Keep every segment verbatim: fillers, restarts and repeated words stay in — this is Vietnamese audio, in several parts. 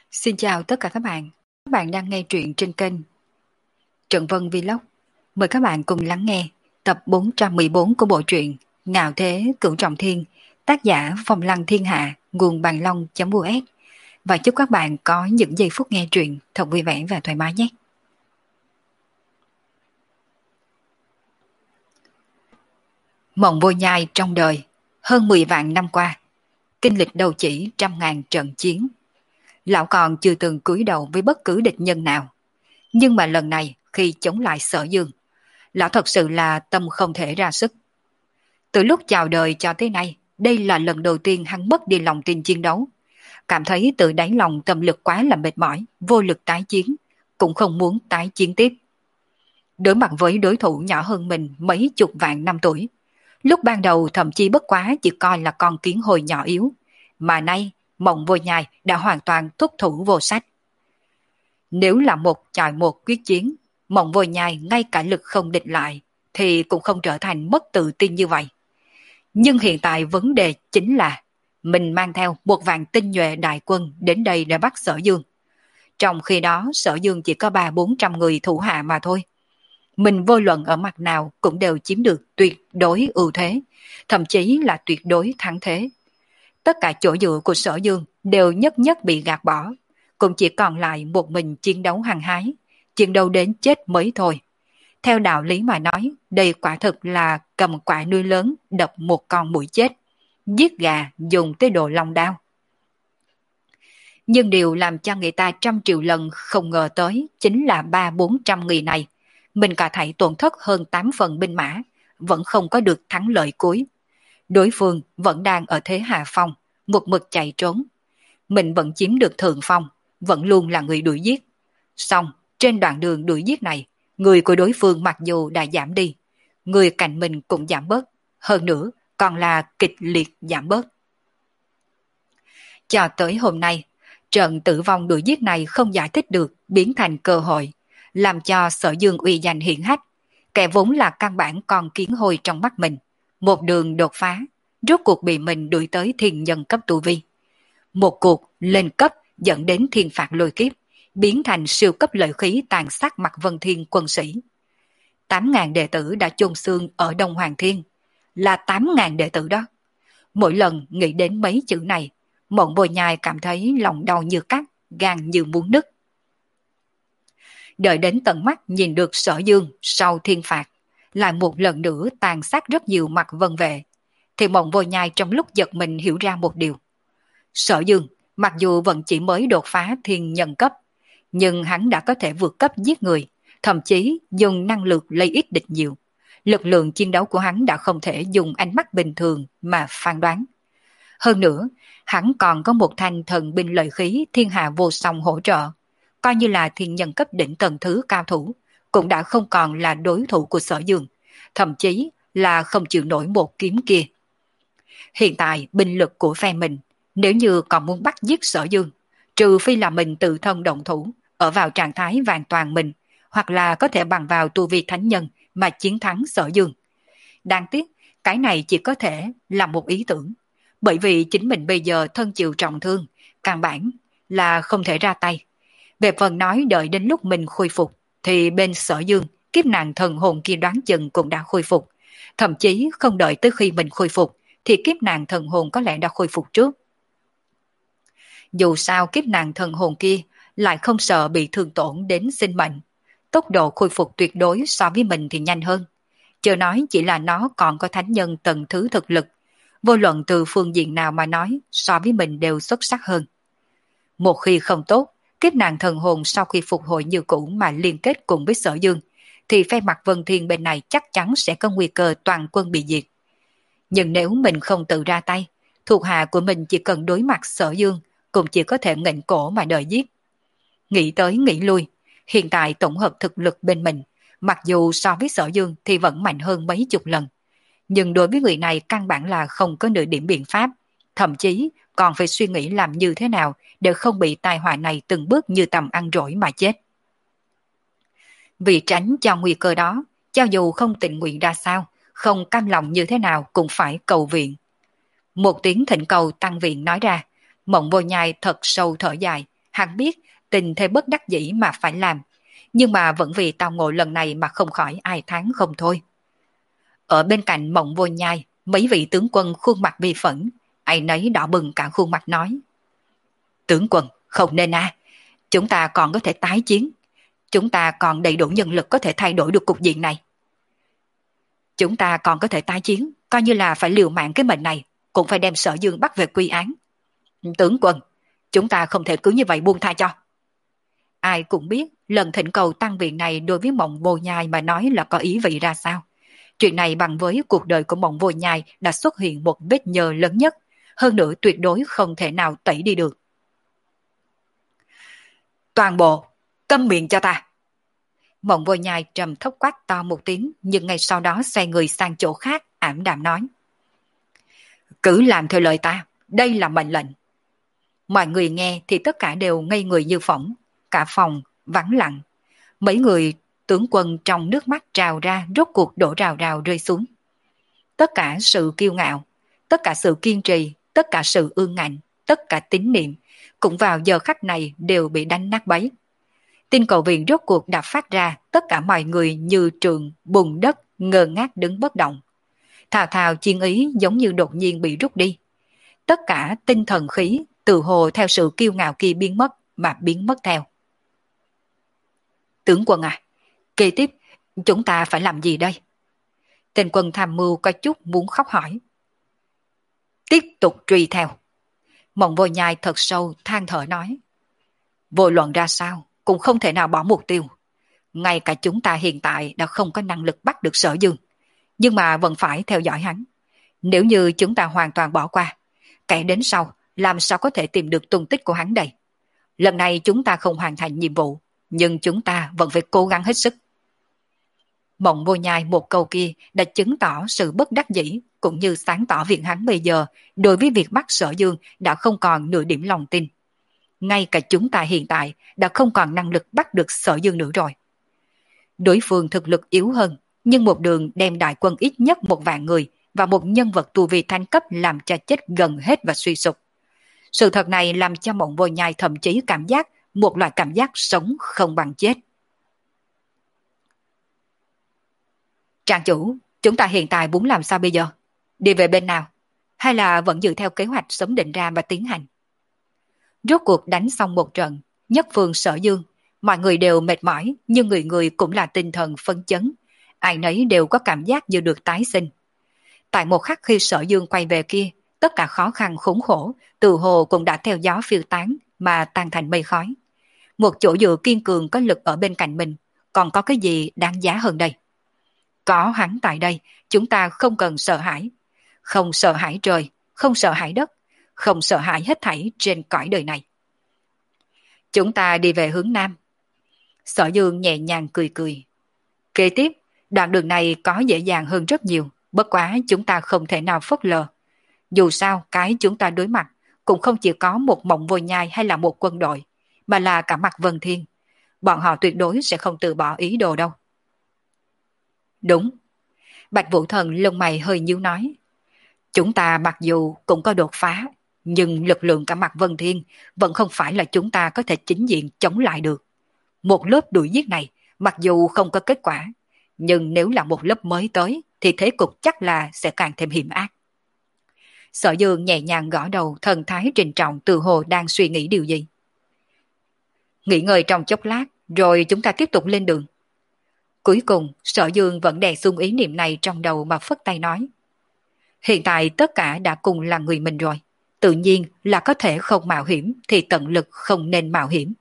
Xin chào tất cả các bạn. Các bạn đang nghe truyện trên kênh Trận Vân Vlog. Mời các bạn cùng lắng nghe tập bốn trăm mười bốn của bộ truyện Ngạo Thế Cửu Trọng Thiên, tác giả Phong Lăng Thiên Hạ, nguồn bàn long.us. Và chúc các bạn có những giây phút nghe truyện thật vui vẻ và thoải mái nhé. Mộng vô nhai trong đời, hơn mười vạn năm qua, kinh lịch đầu chỉ trăm ngàn trận chiến. Lão còn chưa từng cúi đầu với bất cứ địch nhân nào. Nhưng mà lần này khi chống lại Sở Dương, lão thật sự là tâm không thể ra sức. Từ lúc chào đời cho tới nay, đây là lần đầu tiên hắn mất đi lòng tin chiến đấu. Cảm thấy từ đáy lòng tâm lực quá là mệt mỏi, vô lực tái chiến, cũng không muốn tái chiến tiếp. Đối mặt với đối thủ nhỏ hơn mình mấy chục vạn năm tuổi, lúc ban đầu thậm chí bất quá chỉ coi là con kiến hồi nhỏ yếu, mà nay Mộng Vô Nhai đã hoàn toàn thúc thủ vô sách. Nếu là một chọi một quyết chiến, Mộng Vô Nhai ngay cả lực không địch lại, thì cũng không trở thành mất tự tin như vậy. Nhưng hiện tại vấn đề chính là mình mang theo một vạn tinh nhuệ đại quân đến đây để bắt Sở Dương. Trong khi đó Sở Dương chỉ có ba bốn trăm người thủ hạ mà thôi. Mình vô luận ở mặt nào cũng đều chiếm được tuyệt đối ưu thế, thậm chí là tuyệt đối thắng thế. Tất cả chỗ dựa của Sở Dương đều nhất nhất bị gạt bỏ, cũng chỉ còn lại một mình chiến đấu hăng hái, chiến đấu đến chết mới thôi. Theo đạo lý mà nói, đây quả thực là cầm quả nuôi lớn đập một con muỗi chết, giết gà dùng tới đồ long đao. Nhưng điều làm cho người ta trăm triệu lần không ngờ tới chính là ba bốn trăm người này, mình cả thảy tổn thất hơn tám phần binh mã, vẫn không có được thắng lợi cuối. Đối phương vẫn đang ở thế hạ phong, một mực chạy trốn. Mình vẫn chiếm được thượng phong, vẫn luôn là người đuổi giết. Xong, trên đoạn đường đuổi giết này, người của đối phương mặc dù đã giảm đi, người cạnh mình cũng giảm bớt, hơn nữa còn là kịch liệt giảm bớt. Cho tới hôm nay, trận tử vong đuổi giết này không giải thích được biến thành cơ hội, làm cho Sở Dương uy danh hiển hách, kẻ vốn là căn bản con kiến hôi trong mắt mình, một đường đột phá, rốt cuộc bị mình đuổi tới thiên nhân cấp tu vi. Một cuộc lên cấp dẫn đến thiên phạt lôi kiếp, biến thành siêu cấp lợi khí tàn sát mặt Vân Thiên quân sĩ. Tám ngàn đệ tử đã chôn xương ở Đông Hoàng Thiên, là tám ngàn đệ tử đó. Mỗi lần nghĩ đến mấy chữ này, Mộng Vô Nhai cảm thấy lòng đau như cắt, gan như muốn nứt. Đợi đến tận mắt nhìn được Sở Dương sau thiên phạt, lại một lần nữa tàn sát rất nhiều mặt vân vệ, thì Mộng Vô Nhai trong lúc giật mình hiểu ra một điều. Sở Dương mặc dù vẫn chỉ mới đột phá thiên nhân cấp, nhưng hắn đã có thể vượt cấp giết người, thậm chí dùng năng lực lấy ít địch nhiều. Lực lượng chiến đấu của hắn đã không thể dùng ánh mắt bình thường mà phán đoán. Hơn nữa, hắn còn có một thanh thần binh lợi khí thiên hạ vô song hỗ trợ, coi như là thiên nhân cấp đỉnh tầng thứ cao thủ, cũng đã không còn là đối thủ của Sở Dương, thậm chí là không chịu nổi một kiếm kia. Hiện tại binh lực của phe mình, nếu như còn muốn bắt giết Sở Dương, trừ phi là mình tự thân động thủ, ở vào trạng thái hoàn toàn mình, hoặc là có thể bằng vào tu vi thánh nhân mà chiến thắng Sở Dương. Đáng tiếc, cái này chỉ có thể là một ý tưởng, bởi vì chính mình bây giờ thân chịu trọng thương, căn bản là không thể ra tay. Về phần nói đợi đến lúc mình khôi phục, thì bên Sở Dương, kiếp nạn thần hồn kia đoán chừng cũng đã khôi phục. Thậm chí không đợi tới khi mình khôi phục, thì kiếp nạn thần hồn có lẽ đã khôi phục trước. Dù sao kiếp nạn thần hồn kia lại không sợ bị thương tổn đến sinh mệnh. Tốc độ khôi phục tuyệt đối so với mình thì nhanh hơn. Chờ nói chỉ là nó còn có thánh nhân tầng thứ thực lực. Vô luận từ phương diện nào mà nói, so với mình đều xuất sắc hơn. Một khi không tốt, kiếp nạn thần hồn sau khi phục hồi như cũ mà liên kết cùng với Sở Dương, thì phe mặt Vân Thiên bên này chắc chắn sẽ có nguy cơ toàn quân bị diệt. Nhưng nếu mình không tự ra tay, thuộc hạ của mình chỉ cần đối mặt Sở Dương, cũng chỉ có thể nghênh cổ mà đợi giết. Nghĩ tới nghĩ lui, hiện tại tổng hợp thực lực bên mình, mặc dù so với Sở Dương thì vẫn mạnh hơn mấy chục lần. Nhưng đối với người này căn bản là không có nửa điểm biện pháp, thậm chí còn phải suy nghĩ làm như thế nào để không bị tai họa này từng bước như tầm ăn rỗi mà chết. Vì tránh cho nguy cơ đó, cho dù không tình nguyện ra sao, không cam lòng như thế nào cũng phải cầu viện. Một tiếng thỉnh cầu tăng viện nói ra, Mộng Vô Nhai thật sâu thở dài, hắn biết tình thế bất đắc dĩ mà phải làm, nhưng mà vẫn vì tao ngộ lần này mà không khỏi ai thán không thôi. Ở bên cạnh Mộng Vô Nhai, mấy vị tướng quân khuôn mặt bi phẫn, ai nấy đỏ bừng cả khuôn mặt nói. Tướng quân, không nên à, chúng ta còn có thể tái chiến, chúng ta còn đầy đủ nhân lực có thể thay đổi được cục diện này. Chúng ta còn có thể tái chiến, coi như là phải liều mạng cái mệnh này, cũng phải đem Sở Dương bắt về quy án. Tướng quân, chúng ta không thể cứ như vậy buông tha cho. Ai cũng biết lần thỉnh cầu tăng viện này đối với Mộng Vô Nhai mà nói là có ý vị ra sao. Chuyện này bằng với cuộc đời của Mộng Vô Nhai đã xuất hiện một vết nhơ lớn nhất, hơn nữa tuyệt đối không thể nào tẩy đi được. Toàn bộ, câm miệng cho ta. Mộng Vô Nhai trầm thấp quát to một tiếng, nhưng ngay sau đó xoay người sang chỗ khác, ảm đạm nói. Cứ làm theo lời ta, đây là mệnh lệnh. Mọi người nghe thì tất cả đều ngây người như phỏng, cả phòng vắng lặng. Mấy người tướng quân trong nước mắt trào ra rốt cuộc đổ rào rào rơi xuống. Tất cả sự kiêu ngạo, tất cả sự kiên trì, tất cả sự ương ngạnh, tất cả tín niệm, cũng vào giờ khắc này đều bị đánh nát bấy. Tin cầu viện rốt cuộc đã phát ra, tất cả mọi người như trường bùn đất ngơ ngác đứng bất động. Thào thào chiến ý giống như đột nhiên bị rút đi. Tất cả tinh thần khí từ hồ theo sự kiêu ngạo kia biến mất mà biến mất theo. Tướng quân à, kế tiếp chúng ta phải làm gì đây? Tên quân tham mưu có chút muốn khóc hỏi. Tiếp tục truy theo. Mộng Vô Nhai thật sâu than thở nói. Vô luận ra sao cũng không thể nào bỏ mục tiêu. Ngay cả chúng ta hiện tại đã không có năng lực bắt được Sở Dương, nhưng mà vẫn phải theo dõi hắn. Nếu như chúng ta hoàn toàn bỏ qua, kẻ đến sau làm sao có thể tìm được tung tích của hắn đây? Lần này chúng ta không hoàn thành nhiệm vụ, nhưng chúng ta vẫn phải cố gắng hết sức. Mộng Vô Nhai một câu kia đã chứng tỏ sự bất đắc dĩ, cũng như sáng tỏ việc hắn bây giờ đối với việc bắt Sở Dương đã không còn nửa điểm lòng tin. Ngay cả chúng ta hiện tại đã không còn năng lực bắt được Sở Dương nữa rồi. Đối phương thực lực yếu hơn, nhưng một đường đem đại quân ít nhất một vạn người và một nhân vật tu vi thánh cấp làm cho chết gần hết và suy sụp. Sự thật này làm cho Mộng Vô Nhai thậm chí cảm giác một loại cảm giác sống không bằng chết. Trang chủ, chúng ta hiện tại muốn làm sao bây giờ? Đi về bên nào? Hay là vẫn giữ theo kế hoạch sớm định ra và tiến hành? Rốt cuộc đánh xong một trận, nhất phương Sở Dương, mọi người đều mệt mỏi, nhưng người người cũng là tinh thần phấn chấn. Ai nấy đều có cảm giác như được tái sinh. Tại một khắc khi Sở Dương quay về kia, tất cả khó khăn khốn khổ, từ hồ cũng đã theo gió phiêu tán mà tan thành mây khói. Một chỗ dựa kiên cường có lực ở bên cạnh mình, còn có cái gì đáng giá hơn đây? Có hắn tại đây, chúng ta không cần sợ hãi. Không sợ hãi trời, không sợ hãi đất, không sợ hãi hết thảy trên cõi đời này. Chúng ta đi về hướng Nam. Sở Dương nhẹ nhàng cười cười. Kế tiếp, đoạn đường này có dễ dàng hơn rất nhiều, bất quá chúng ta không thể nào phớt lờ. Dù sao, cái chúng ta đối mặt cũng không chỉ có một Mộng Vô Nhai hay là một quân đội, mà là cả mặt Vân Thiên. Bọn họ tuyệt đối sẽ không từ bỏ ý đồ đâu. Đúng. Bạch Vũ Thần lông mày hơi nhíu nói. Chúng ta mặc dù cũng có đột phá, nhưng lực lượng cả mặt Vân Thiên vẫn không phải là chúng ta có thể chính diện chống lại được. Một lớp đuổi giết này, mặc dù không có kết quả, nhưng nếu là một lớp mới tới, thì thế cục chắc là sẽ càng thêm hiểm ác. Sở Dương nhẹ nhàng gõ đầu, thần thái trịnh trọng từ hồ đang suy nghĩ điều gì. Nghỉ ngơi trong chốc lát, rồi chúng ta tiếp tục lên đường. Cuối cùng, Sở Dương vẫn đè xuống ý niệm này trong đầu mà phất tay nói. Hiện tại tất cả đã cùng là người mình rồi. Tự nhiên là có thể không mạo hiểm thì tận lực không nên mạo hiểm.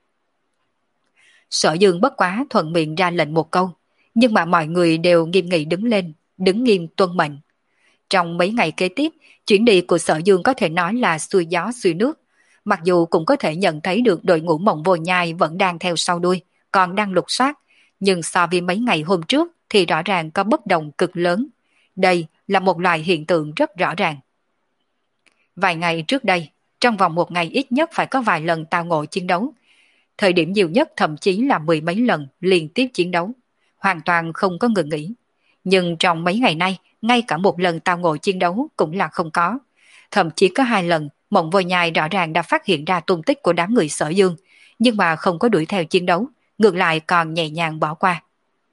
Sở Dương bất quá thuận miệng ra lệnh một câu, nhưng mà mọi người đều nghiêm nghị đứng lên, đứng nghiêm tuân mệnh. Trong mấy ngày kế tiếp, chuyến đi của Sở Dương có thể nói là xuôi gió xuôi nước. Mặc dù cũng có thể nhận thấy được đội ngũ Mộng Vô Nhai vẫn đang theo sau đuôi, còn đang lục soát, nhưng so với mấy ngày hôm trước thì rõ ràng có bất đồng cực lớn. Đây là một loại hiện tượng rất rõ ràng. Vài ngày trước đây, trong vòng một ngày ít nhất phải có vài lần tao ngộ chiến đấu. Thời điểm nhiều nhất thậm chí là mười mấy lần liên tiếp chiến đấu, hoàn toàn không có ngừng nghỉ. Nhưng trong mấy ngày nay, ngay cả một lần tao ngộ chiến đấu cũng là không có. Thậm chí có hai lần, Mộng Vô Nhai rõ ràng đã phát hiện ra tung tích của đám người Sở Dương, nhưng mà không có đuổi theo chiến đấu, ngược lại còn nhẹ nhàng bỏ qua.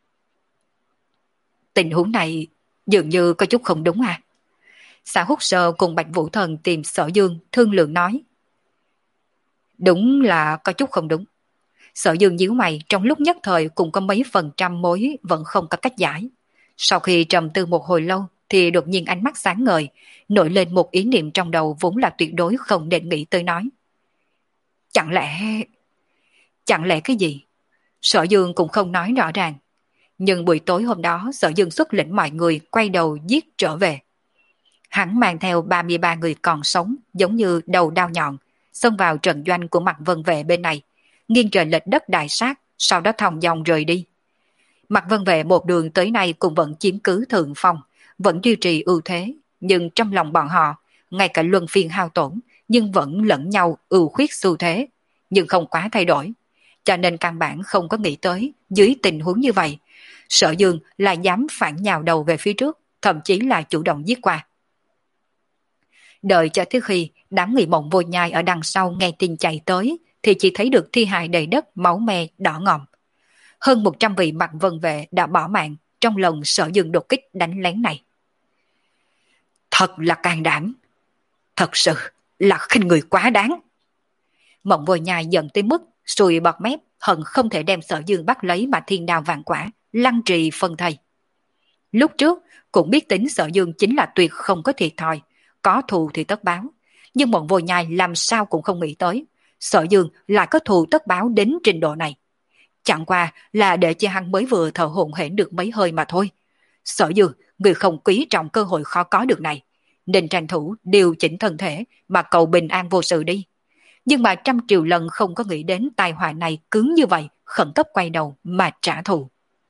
Tình huống này dường như có chút không đúng à? Xã Húc Sơ cùng Bạch Vũ Thần tìm Sở Dương thương lượng nói. Đúng là có chút không đúng. Sở Dương nhíu mày, trong lúc nhất thời cũng có mấy phần trăm mối vẫn không có cách giải. Sau khi trầm tư một hồi lâu thì đột nhiên ánh mắt sáng ngời, nổi lên một ý niệm trong đầu vốn là tuyệt đối không nên nghĩ tới nói. Chẳng lẽ... Chẳng lẽ cái gì? Sở Dương cũng không nói rõ ràng. Nhưng buổi tối hôm đó Sở Dương xuất lĩnh mọi người quay đầu giết trở về. Hắn mang theo ba mươi ba người còn sống giống như đầu đao nhọn, xông vào trận doanh của Mạc Vân Vệ bên này, nghiêng trời lệch đất đại sát, sau đó thong dong rời đi. Mạc Vân Vệ một đường tới nay cũng vẫn chiếm cứ thượng phong, vẫn duy trì ưu thế, nhưng trong lòng bọn họ, ngay cả luân phiên hao tổn, nhưng vẫn lẫn nhau ưu khuyết xu thế, nhưng không quá thay đổi. Cho nên căn bản không có nghĩ tới, dưới tình huống như vậy, Sở Dương là dám phản nhào đầu về phía trước, thậm chí là chủ động giết qua. Đợi cho tới khi đám người Mộng Vô Nhai ở đằng sau nghe tin chạy tới, thì chỉ thấy được thi hài đầy đất, máu me đỏ ngòm. Hơn một trăm vị Mạc Vân Vệ đã bỏ mạng trong lần Sở Dương đột kích đánh lén này. Thật là can đảm, thật sự là khinh người quá đáng. Mộng Vô Nhai giận tới mức sùi bọt mép, hận không thể đem Sở Dương bắt lấy mà thiên đao vạn quả, lăng trì phân thây. Lúc trước cũng biết tính Sở Dương chính là tuyệt không có thiệt thòi, có thù thì tất báo, nhưng Mộng Vô Nhai làm sao cũng không nghĩ tới Sở Dương lại có thù tất báo đến trình độ này. Chẳng qua là để cho hắn mới vừa thở hổn hển được mấy hơi mà thôi. Sở Dương, người không quý trọng cơ hội khó có được này, nên tranh thủ điều chỉnh thân thể mà cầu bình an vô sự đi. Nhưng mà trăm triệu lần không có nghĩ đến tai họa này cứng như vậy, khẩn cấp quay đầu mà trả thù.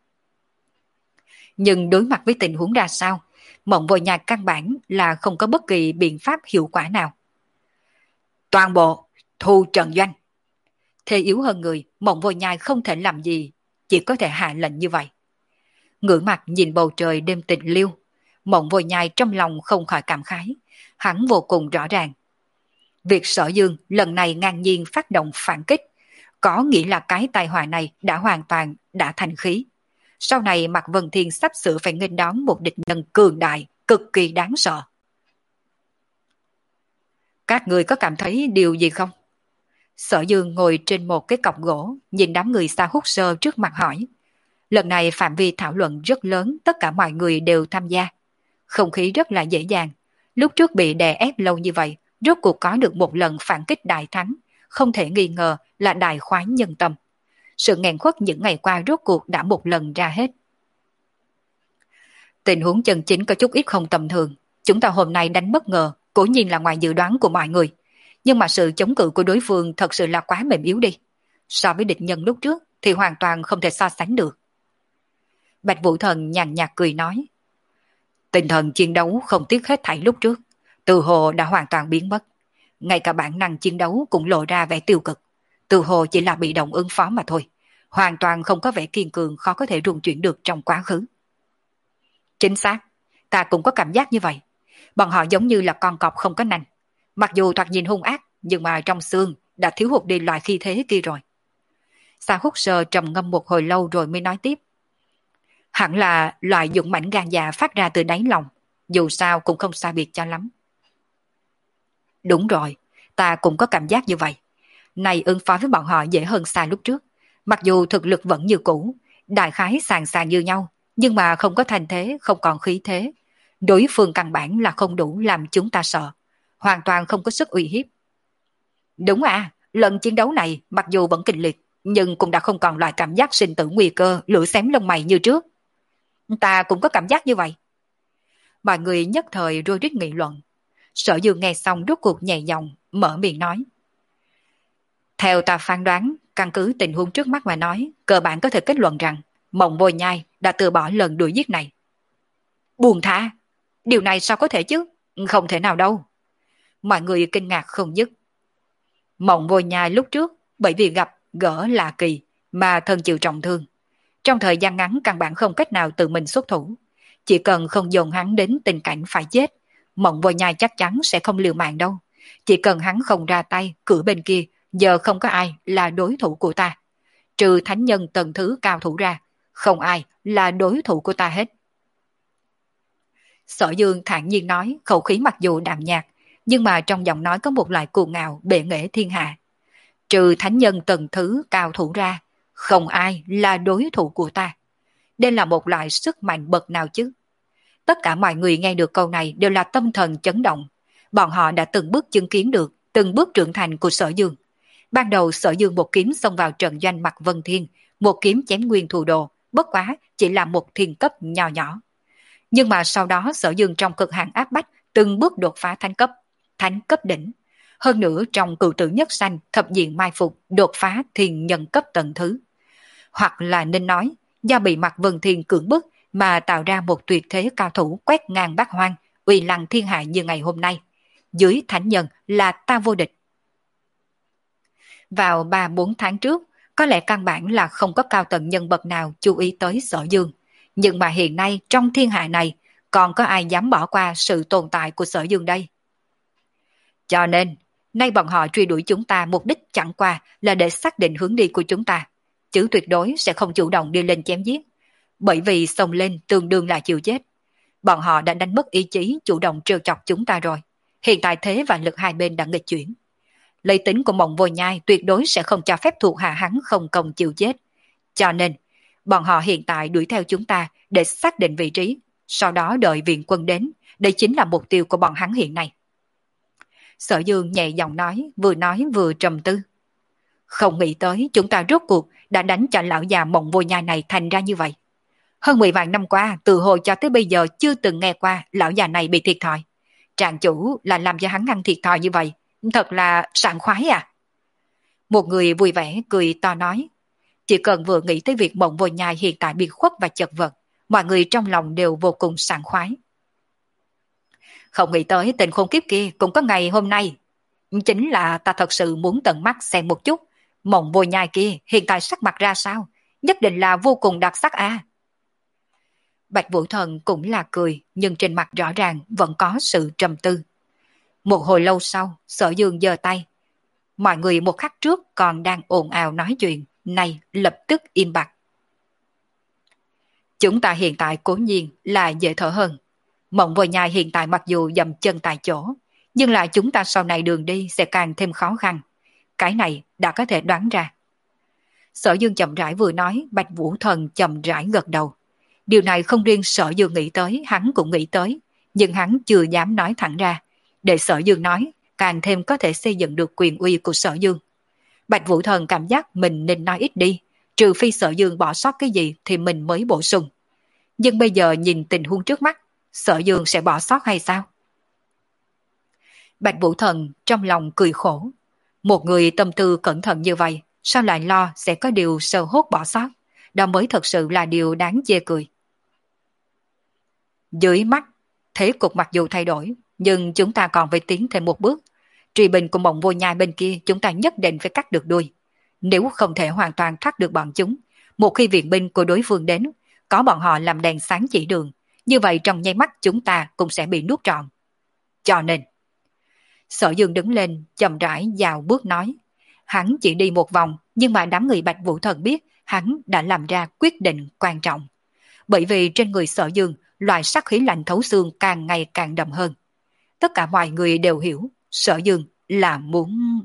Nhưng đối mặt với tình huống ra sao, Mộng Vô Nhai căn bản là không có bất kỳ biện pháp hiệu quả nào. Toàn bộ thu trận doanh. Thế yếu hơn người, Mộng Vô Nhai không thể làm gì, chỉ có thể hạ lệnh như vậy. Ngửa mặt nhìn bầu trời đêm tịch liêu, Mộng Vô Nhai trong lòng không khỏi cảm khái, hắn vô cùng rõ ràng. Việc Sở Dương lần này ngang nhiên phát động phản kích, có nghĩa là cái tai họa này đã hoàn toàn đã thành khí. Sau này Mạc Vân Thiên sắp sửa phải nghênh đón một địch nhân cường đại, cực kỳ đáng sợ. Các người có cảm thấy điều gì không? Sở Dương ngồi trên một cái cọc gỗ, nhìn đám người Xa Húc Sơ trước mặt hỏi. Lần này phạm vi thảo luận rất lớn, tất cả mọi người đều tham gia. Không khí rất là dễ dàng. Lúc trước bị đè ép lâu như vậy, rốt cuộc có được một lần phản kích đại thắng, không thể nghi ngờ là đại khoái nhân tâm. Sự nghẹn khuất những ngày qua rốt cuộc đã một lần ra hết. Tình huống chân chính có chút ít không tầm thường. Chúng ta hôm nay đánh bất ngờ, cố nhiên là ngoài dự đoán của mọi người. Nhưng mà sự chống cự của đối phương thật sự là quá mềm yếu đi. So với địch nhân lúc trước thì hoàn toàn không thể so sánh được. Bạch Vũ Thần nhàn nhạt cười nói. Tinh thần chiến đấu không tiếc hết thảy lúc trước, từ hồ đã hoàn toàn biến mất. Ngay cả bản năng chiến đấu cũng lộ ra vẻ tiêu cực. Từ hồ chỉ là bị động ứng phó mà thôi, hoàn toàn không có vẻ kiên cường khó có thể rung chuyển được trong quá khứ. Chính xác, ta cũng có cảm giác như vậy. Bọn họ giống như là con cọp không có nanh. Mặc dù thoạt nhìn hung ác, nhưng mà trong xương đã thiếu hụt đi loại khí thế kia rồi. Sa Húc Sơ trầm ngâm một hồi lâu rồi mới nói tiếp. Hẳn là loại dũng mãnh gan dạ phát ra từ đáy lòng, dù sao cũng không xa biệt cho lắm. Đúng rồi, ta cũng có cảm giác như vậy. Này ứng phó với bọn họ dễ hơn xa lúc trước. Mặc dù thực lực vẫn như cũ, đại khái sàn sàn như nhau, nhưng mà không có thành thế, không còn khí thế. Đối phương căn bản là không đủ làm chúng ta sợ, hoàn toàn không có sức uy hiếp. Đúng à, lần chiến đấu này mặc dù vẫn kịch liệt, nhưng cũng đã không còn loại cảm giác sinh tử nguy cơ, lửa xém lông mày như trước. Ta cũng có cảm giác như vậy. Mọi người nhất thời rối rít nghị luận. Sở Dương nghe xong rốt cuộc nhẹ giọng, mở miệng nói. Theo ta phán đoán, căn cứ tình huống trước mắt mà nói, cơ bản có thể kết luận rằng Mộng Vô Nhai đã từ bỏ lần đuổi giết này. Buồn tha, điều này sao có thể chứ? Không thể nào đâu. Mọi người kinh ngạc không dứt. Mộng Vô Nhai lúc trước bởi vì gặp gỡ lạ kỳ mà thân chịu trọng thương. Trong thời gian ngắn căn bản không cách nào tự mình xuất thủ. Chỉ cần không dồn hắn đến tình cảnh phải chết, Mộng Vô Nhai chắc chắn sẽ không liều mạng đâu. Chỉ cần hắn không ra tay, cửa bên kia, giờ không có ai là đối thủ của ta. Trừ thánh nhân tầng thứ cao thủ ra, không ai là đối thủ của ta hết. Sở Dương thản nhiên nói, khẩu khí mặc dù đạm nhạt, nhưng mà trong giọng nói có một loại cuồng ngạo bệ nghệ thiên hạ. Trừ thánh nhân tầng thứ cao thủ ra, không ai là đối thủ của ta. Đây là một loại sức mạnh bậc nào chứ? Tất cả mọi người nghe được câu này đều là tâm thần chấn động. Bọn họ đã từng bước chứng kiến được từng bước trưởng thành của Sở Dương. Ban đầu Sở Dương một kiếm xông vào trận doanh Mạc Vân Thiên, một kiếm chém nguyên thù đồ, bất quá chỉ là một thiên cấp nhỏ nhỏ. Nhưng mà sau đó Sở Dương trong cực hạn áp bách, từng bước đột phá thánh cấp, thánh cấp đỉnh. Hơn nữa trong cửu tử nhất sanh, thập diện mai phục, đột phá thiên nhân cấp tầng thứ. Hoặc là nên nói, do bị Mạc Vân Thiên cưỡng bức mà tạo ra một tuyệt thế cao thủ quét ngang bát hoang, uy lăng thiên hạ như ngày hôm nay. Dưới thánh nhân là ta vô địch. Vào ba bốn tháng trước, có lẽ căn bản là không có cao tầng nhân vật nào chú ý tới Sở Dương. Nhưng mà hiện nay trong thiên hạ này, còn có ai dám bỏ qua sự tồn tại của Sở Dương đây? Cho nên, nay bọn họ truy đuổi chúng ta mục đích chẳng qua là để xác định hướng đi của chúng ta, chứ tuyệt đối sẽ không chủ động đi lên chém giết. Bởi vì xông lên tương đương là chịu chết. Bọn họ đã đánh mất ý chí chủ động trêu chọc chúng ta rồi. Hiện tại thế và lực hai bên đã nghịch chuyển. Lấy tính của Mộng Vô Nhai tuyệt đối sẽ không cho phép thuộc hạ hắn không công chịu chết. Cho nên, bọn họ hiện tại đuổi theo chúng ta để xác định vị trí, sau đó đợi viện quân đến. Đây chính là mục tiêu của bọn hắn hiện nay. Sở Dương nhẹ giọng nói, vừa nói vừa trầm tư. Không nghĩ tới chúng ta rốt cuộc đã đánh cho lão già Mộng Vô Nhai này thành ra như vậy. Hơn mười vạn năm qua, từ hồi cho tới bây giờ chưa từng nghe qua lão già này bị thiệt thòi. Trạng chủ là làm cho hắn ăn thiệt thòi như vậy, thật là sảng khoái à. Một người vui vẻ cười to nói, chỉ cần vừa nghĩ tới việc Mộng Vô Nhai hiện tại bị khuất và chật vật, mọi người trong lòng đều vô cùng sảng khoái. Không nghĩ tới tình khốn kiếp kia cũng có ngày hôm nay. Chính là ta thật sự muốn tận mắt xem một chút, Mộng Vô Nhai kia hiện tại sắc mặt ra sao, nhất định là vô cùng đặc sắc à. Bạch Vũ Thần cũng là cười, nhưng trên mặt rõ ràng vẫn có sự trầm tư. Một hồi lâu sau, Sở Dương giơ tay. Mọi người một khắc trước còn đang ồn ào nói chuyện, nay lập tức im bặt. Chúng ta hiện tại cố nhiên là dễ thở hơn. Mộng Vô Nhai hiện tại mặc dù dậm chân tại chỗ, nhưng là chúng ta sau này đường đi sẽ càng thêm khó khăn. Cái này đã có thể đoán ra. Sở Dương chậm rãi vừa nói, Bạch Vũ Thần chậm rãi gật đầu. Điều này không riêng Sở Dương nghĩ tới, hắn cũng nghĩ tới, nhưng hắn chưa dám nói thẳng ra. Để Sở Dương nói, càng thêm có thể xây dựng được quyền uy của Sở Dương. Bạch Vũ Thần cảm giác mình nên nói ít đi, trừ phi Sở Dương bỏ sót cái gì thì mình mới bổ sung. Nhưng bây giờ nhìn tình huống trước mắt, Sở Dương sẽ bỏ sót hay sao? Bạch Vũ Thần trong lòng cười khổ. Một người tâm tư cẩn thận như vậy, sao lại lo sẽ có điều sơ hốt bỏ sót? Đó mới thật sự là điều đáng chê cười. Dưới mắt, thế cục mặc dù thay đổi, nhưng chúng ta còn phải tiến thêm một bước. Truy bình của Mộng Vô Nhai bên kia chúng ta nhất định phải cắt được đuôi. Nếu không thể hoàn toàn thoát được bọn chúng, một khi viện binh của đối phương đến, có bọn họ làm đèn sáng chỉ đường, như vậy trong nháy mắt chúng ta cũng sẽ bị nuốt trọn. Cho nên, Sở Dương đứng lên, chậm rãi dạo bước nói. Hắn chỉ đi một vòng, nhưng mà đám người Bạch Vũ Thần biết hắn đã làm ra quyết định quan trọng. Bởi vì trên người Sở Dương, loại sát khí lạnh thấu xương càng ngày càng đậm hơn. Tất cả mọi người đều hiểu, Sở Dương là muốn...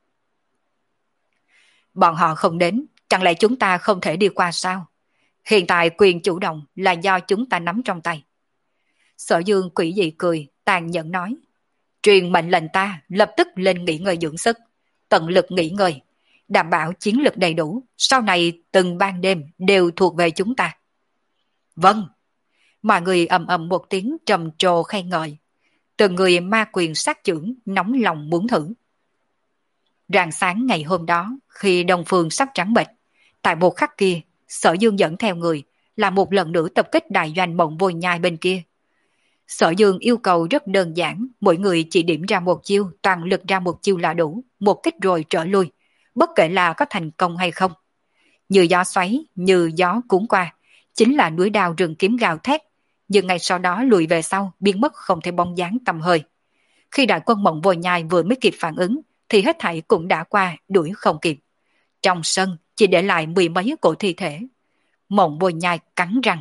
Bọn họ không đến, chẳng lẽ chúng ta không thể đi qua sao? Hiện tại quyền chủ động là do chúng ta nắm trong tay. Sở Dương quỷ dị cười, tàn nhẫn nói. Truyền mệnh lệnh ta lập tức lên nghỉ ngơi dưỡng sức, tận lực nghỉ ngơi, đảm bảo chiến lực đầy đủ, sau này từng ban đêm đều thuộc về chúng ta. Vâng. Mọi người ầm ầm một tiếng trầm trồ khen ngợi. Từng người ma quyền sát trưởng nóng lòng muốn thử. Rạng sáng ngày hôm đó, khi Đông Phương sắp trắng bệch, tại một khắc kia, Sở Dương dẫn theo người là một lần nữa tập kích đại doanh Mộng Vô Nhai bên kia. Sở Dương yêu cầu rất đơn giản, mỗi người chỉ điểm ra một chiêu, toàn lực ra một chiêu là đủ, một kích rồi trở lui, bất kể là có thành công hay không. Như gió xoáy, như gió cuốn qua, chính là núi đao rừng kiếm gào thét, nhưng ngay sau đó lùi về sau, biến mất không thể bóng dáng tăm hơi. Khi đại quân Mộng Vô Nhai vừa mới kịp phản ứng, thì hết thảy cũng đã qua, đuổi không kịp. Trong sân chỉ để lại mười mấy cổ thi thể. Mộng Vô Nhai cắn răng.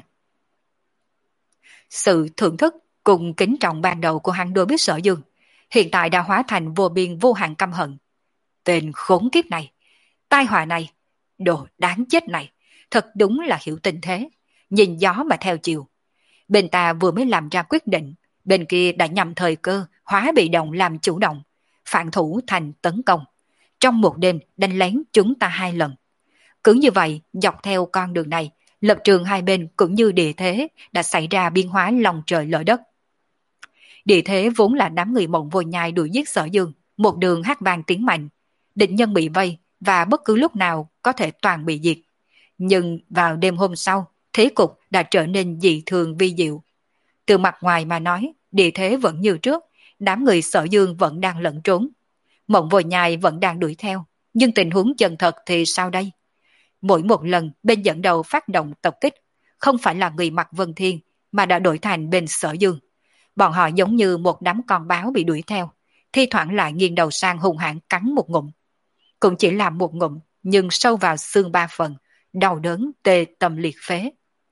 Sự thưởng thức cùng kính trọng ban đầu của hắn đối với Sở Dương hiện tại đã hóa thành vô biên vô hạn căm hận. Tên khốn kiếp này, tai họa này, đồ đáng chết này, thật đúng là hiểu tình thế, nhìn gió mà theo chiều. Bên ta vừa mới làm ra quyết định, bên kia đã nhằm thời cơ hóa bị động làm chủ động, phản thủ thành tấn công. Trong một đêm đánh lén chúng ta hai lần. Cứ như vậy, dọc theo con đường này, lập trường hai bên cũng như địa thế đã xảy ra biến hóa lòng trời lở đất. Địa thế vốn là đám người Mộng Vô Nhai đuổi giết Sở Dương, một đường hát vang tiếng mạnh, địch nhân bị vây và bất cứ lúc nào có thể toàn bị diệt. Nhưng vào đêm hôm sau, thế cục đã trở nên dị thường vi diệu. Từ mặt ngoài mà nói, địa thế vẫn như trước, đám người Sở Dương vẫn đang lẫn trốn. Mộng Vô Nhai vẫn đang đuổi theo, nhưng tình huống chân thật thì sao đây? Mỗi một lần bên dẫn đầu phát động tập kích, không phải là người mặc Vân Thiên, mà đã đổi thành bên Sở Dương. Bọn họ giống như một đám con báo bị đuổi theo, thi thoảng lại nghiêng đầu sang hung hãn cắn một ngụm. Cũng chỉ là một ngụm, nhưng sâu vào xương ba phần, đau đớn tê tâm liệt phế.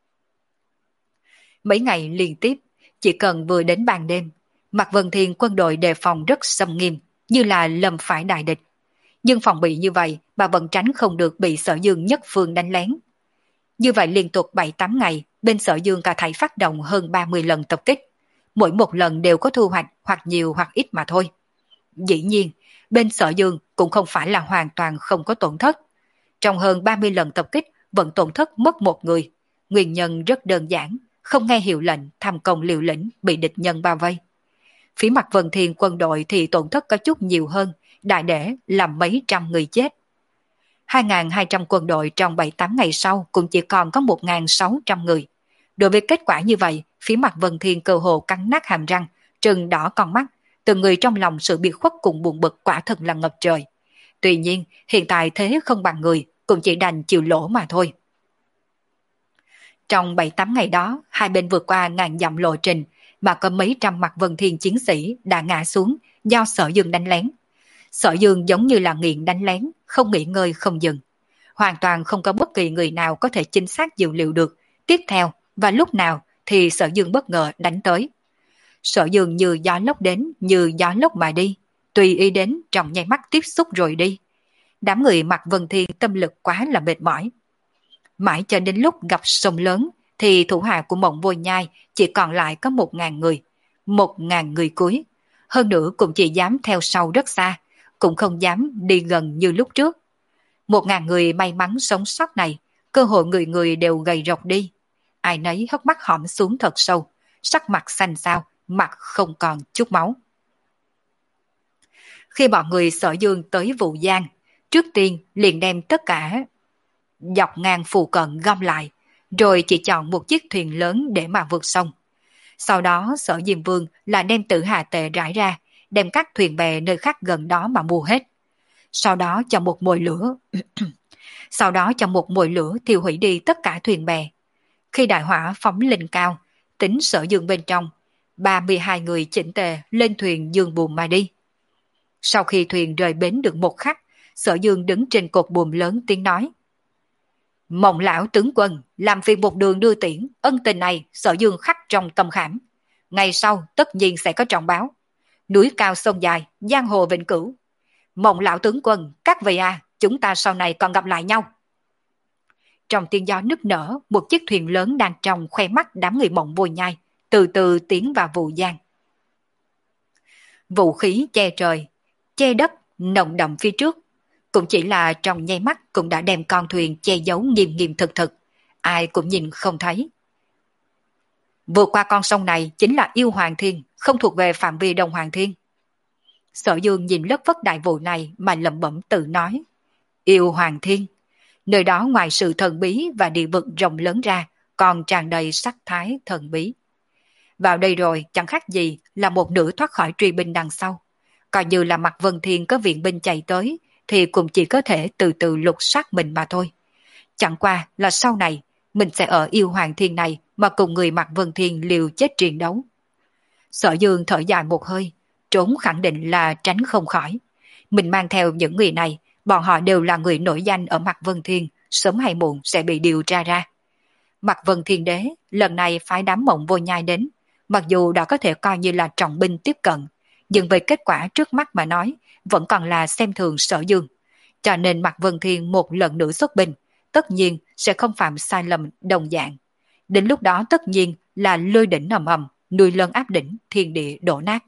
Mấy ngày liên tiếp, chỉ cần vừa đến ban đêm, Mạc Vân Thiên quân đội đề phòng rất xâm nghiêm, như là lâm phải đại địch. Nhưng phòng bị như vậy mà vẫn tránh không được bị Sở Dương nhất phương đánh lén. Như vậy liên tục bảy tám ngày, bên Sở Dương cả thảy phát động hơn ba mươi lần tập kích. Mỗi một lần đều có thu hoạch hoặc nhiều hoặc ít mà thôi. Dĩ nhiên, bên Sở Dương cũng không phải là hoàn toàn không có tổn thất. Trong hơn ba mươi lần tập kích vẫn tổn thất mất một người. Nguyên nhân rất đơn giản, không nghe hiệu lệnh tham công liều lĩnh bị địch nhân bao vây. Phía mặt Vân Thiên quân đội thì tổn thất có chút nhiều hơn, đại để làm mấy trăm người chết. hai nghìn hai trăm quân đội trong bảy tám ngày sau cũng chỉ còn có một nghìn sáu trăm người. Đối với kết quả như vậy, phía mặt Vân Thiên cơ hồ cắn nát hàm răng, trừng đỏ con mắt, từng người trong lòng sự biệt khuất cùng buồn bực quả thật là ngập trời. Tuy nhiên, hiện tại thế không bằng người, cũng chỉ đành chịu lỗ mà thôi. Trong bảy tám ngày đó, hai bên vượt qua ngàn dặm lộ trình, mà có mấy trăm mặt Vân Thiên chiến sĩ đã ngã xuống do Sở Dương đánh lén. Sở Dương giống như là nghiện đánh lén, không nghỉ ngơi không dừng. Hoàn toàn không có bất kỳ người nào có thể chính xác dự liệu được tiếp theo và lúc nào thì Sở Dương bất ngờ đánh tới. Sở Dương như gió lốc đến, như gió lốc mà đi, tùy ý đến trong nháy mắt tiếp xúc rồi đi. Đám người mặc Vân Thiên tâm lực quá là mệt mỏi. Mãi cho đến lúc gặp sông lớn thì thủ hạ của Mộng Vô Nhai chỉ còn lại có một ngàn người. Một ngàn người cuối. Hơn nữa cũng chỉ dám theo sau rất xa, cũng không dám đi gần như lúc trước. Một ngàn người may mắn sống sót này, cơ hội người người đều gầy rộc đi. Ai nấy hốc mắt hõm xuống thật sâu, sắc mặt xanh xao, mặt không còn chút máu. Khi bọn người Sở Dương tới Vũ Giang, trước tiên liền đem tất cả dọc ngang phụ cận gom lại, rồi chỉ chọn một chiếc thuyền lớn để mà vượt sông. Sau đó Sở Diêm Vương là đem tử hà tệ rải ra, đem các thuyền bè nơi khác gần đó mà mua hết. Sau đó cho một mồi lửa, sau đó cho một mồi lửa thiêu hủy đi tất cả thuyền bè. Khi đại hỏa phóng lên cao, tính Sở Dương bên trong, ba mươi hai người chỉnh tề lên thuyền dương buồm mà đi. Sau khi thuyền rời bến được một khắc, Sở Dương đứng trên cột buồm lớn tiếng nói: Mộng lão tướng quân, làm việc một đường đưa tiễn, ân tình này Sở Dương khắc trong tâm khảm. Ngày sau tất nhiên sẽ có trọng báo. Núi cao sông dài, giang hồ vĩnh cửu. Mộng lão tướng quân, các vị à, chúng ta sau này còn gặp lại nhau. Trong tiếng gió nức nở, một chiếc thuyền lớn đang trong khoe mắt đám người Mộng Vô Nhai, từ từ tiến vào Vũ Giang. Vũ khí che trời, che đất, nồng đậm phía trước. Cũng chỉ là trong nháy mắt cũng đã đem con thuyền che giấu nghiêm nghiêm thực thực, ai cũng nhìn không thấy. Vượt qua con sông này chính là Yêu Hoàng Thiên, không thuộc về phạm vi Đông Hoàng Thiên. Sở Dương nhìn lất phất đại vụ này mà lẩm bẩm tự nói: Yêu Hoàng Thiên, nơi đó ngoài sự thần bí và địa vực rộng lớn ra, còn tràn đầy sắc thái thần bí. Vào đây rồi chẳng khác gì là một nửa thoát khỏi truy binh đằng sau. Coi như là mặt Vân Thiên có viện binh chạy tới, thì cũng chỉ có thể từ từ lục soát mình mà thôi. Chẳng qua là sau này, mình sẽ ở Yêu Hoàng Thiên này mà cùng người Mạc Vân Thiên liều chết chiến đấu. Sở Dương thở dài một hơi, trốn khẳng định là tránh không khỏi. Mình mang theo những người này, bọn họ đều là người nổi danh ở Mạc Vân Thiên, sớm hay muộn sẽ bị điều tra ra. Mạc Vân Thiên Đế lần này phái đám Mộng Vô Nhai đến, mặc dù đã có thể coi như là trọng binh tiếp cận, nhưng về kết quả trước mắt mà nói, vẫn còn là xem thường Sở Dương. Cho nên Mạc Vân Thiên một lần nữa xuất binh, tất nhiên sẽ không phạm sai lầm đồng dạng. Đến lúc đó tất nhiên là lôi đỉnh ầm ầm, nuôi lân áp đỉnh, thiên địa đổ nát.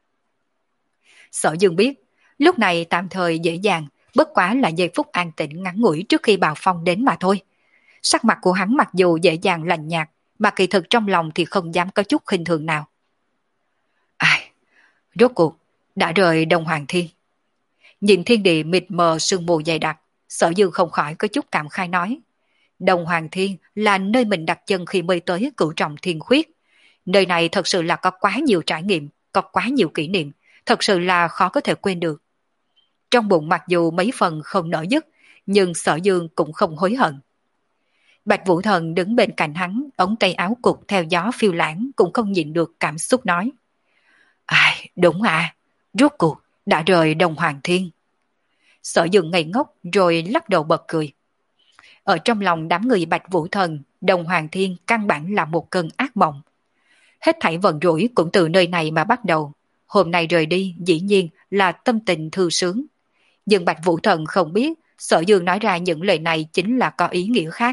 Sở Dương biết, lúc này tạm thời dễ dàng, bất quá là giây phút an tĩnh ngắn ngủi trước khi Bào Phong đến mà thôi. Sắc mặt của hắn mặc dù dễ dàng lạnh nhạt, mà kỳ thực trong lòng thì không dám có chút khinh thường nào. Ai, rốt cuộc, đã rời Đông Hoàng Thiên. Nhìn thiên địa mịt mờ sương mù dày đặc, Sở Dương không khỏi có chút cảm khai nói. Đông Hoàng Thiên là nơi mình đặt chân khi mới tới Cửu Trọng Thiên Khuyết. Nơi này thật sự là có quá nhiều trải nghiệm, có quá nhiều kỷ niệm, thật sự là khó có thể quên được. Trong bụng mặc dù mấy phần không nở dứt, nhưng Sở Dương cũng không hối hận. Bạch Vũ Thần đứng bên cạnh hắn, ống tay áo cục theo gió phiêu lãng cũng không nhịn được cảm xúc nói. Ai, đúng à, rốt cuộc đã rời Đông Hoàng Thiên. Sở Dương ngây ngốc rồi lắc đầu bật cười. Ở trong lòng đám người Bạch Vũ Thần, Đông Hoàng Thiên căn bản là một cơn ác mộng. Hết thảy vận rủi cũng từ nơi này mà bắt đầu. Hôm nay rời đi dĩ nhiên là tâm tình thư sướng. Nhưng Bạch Vũ Thần không biết Sở Dương nói ra những lời này chính là có ý nghĩa khác.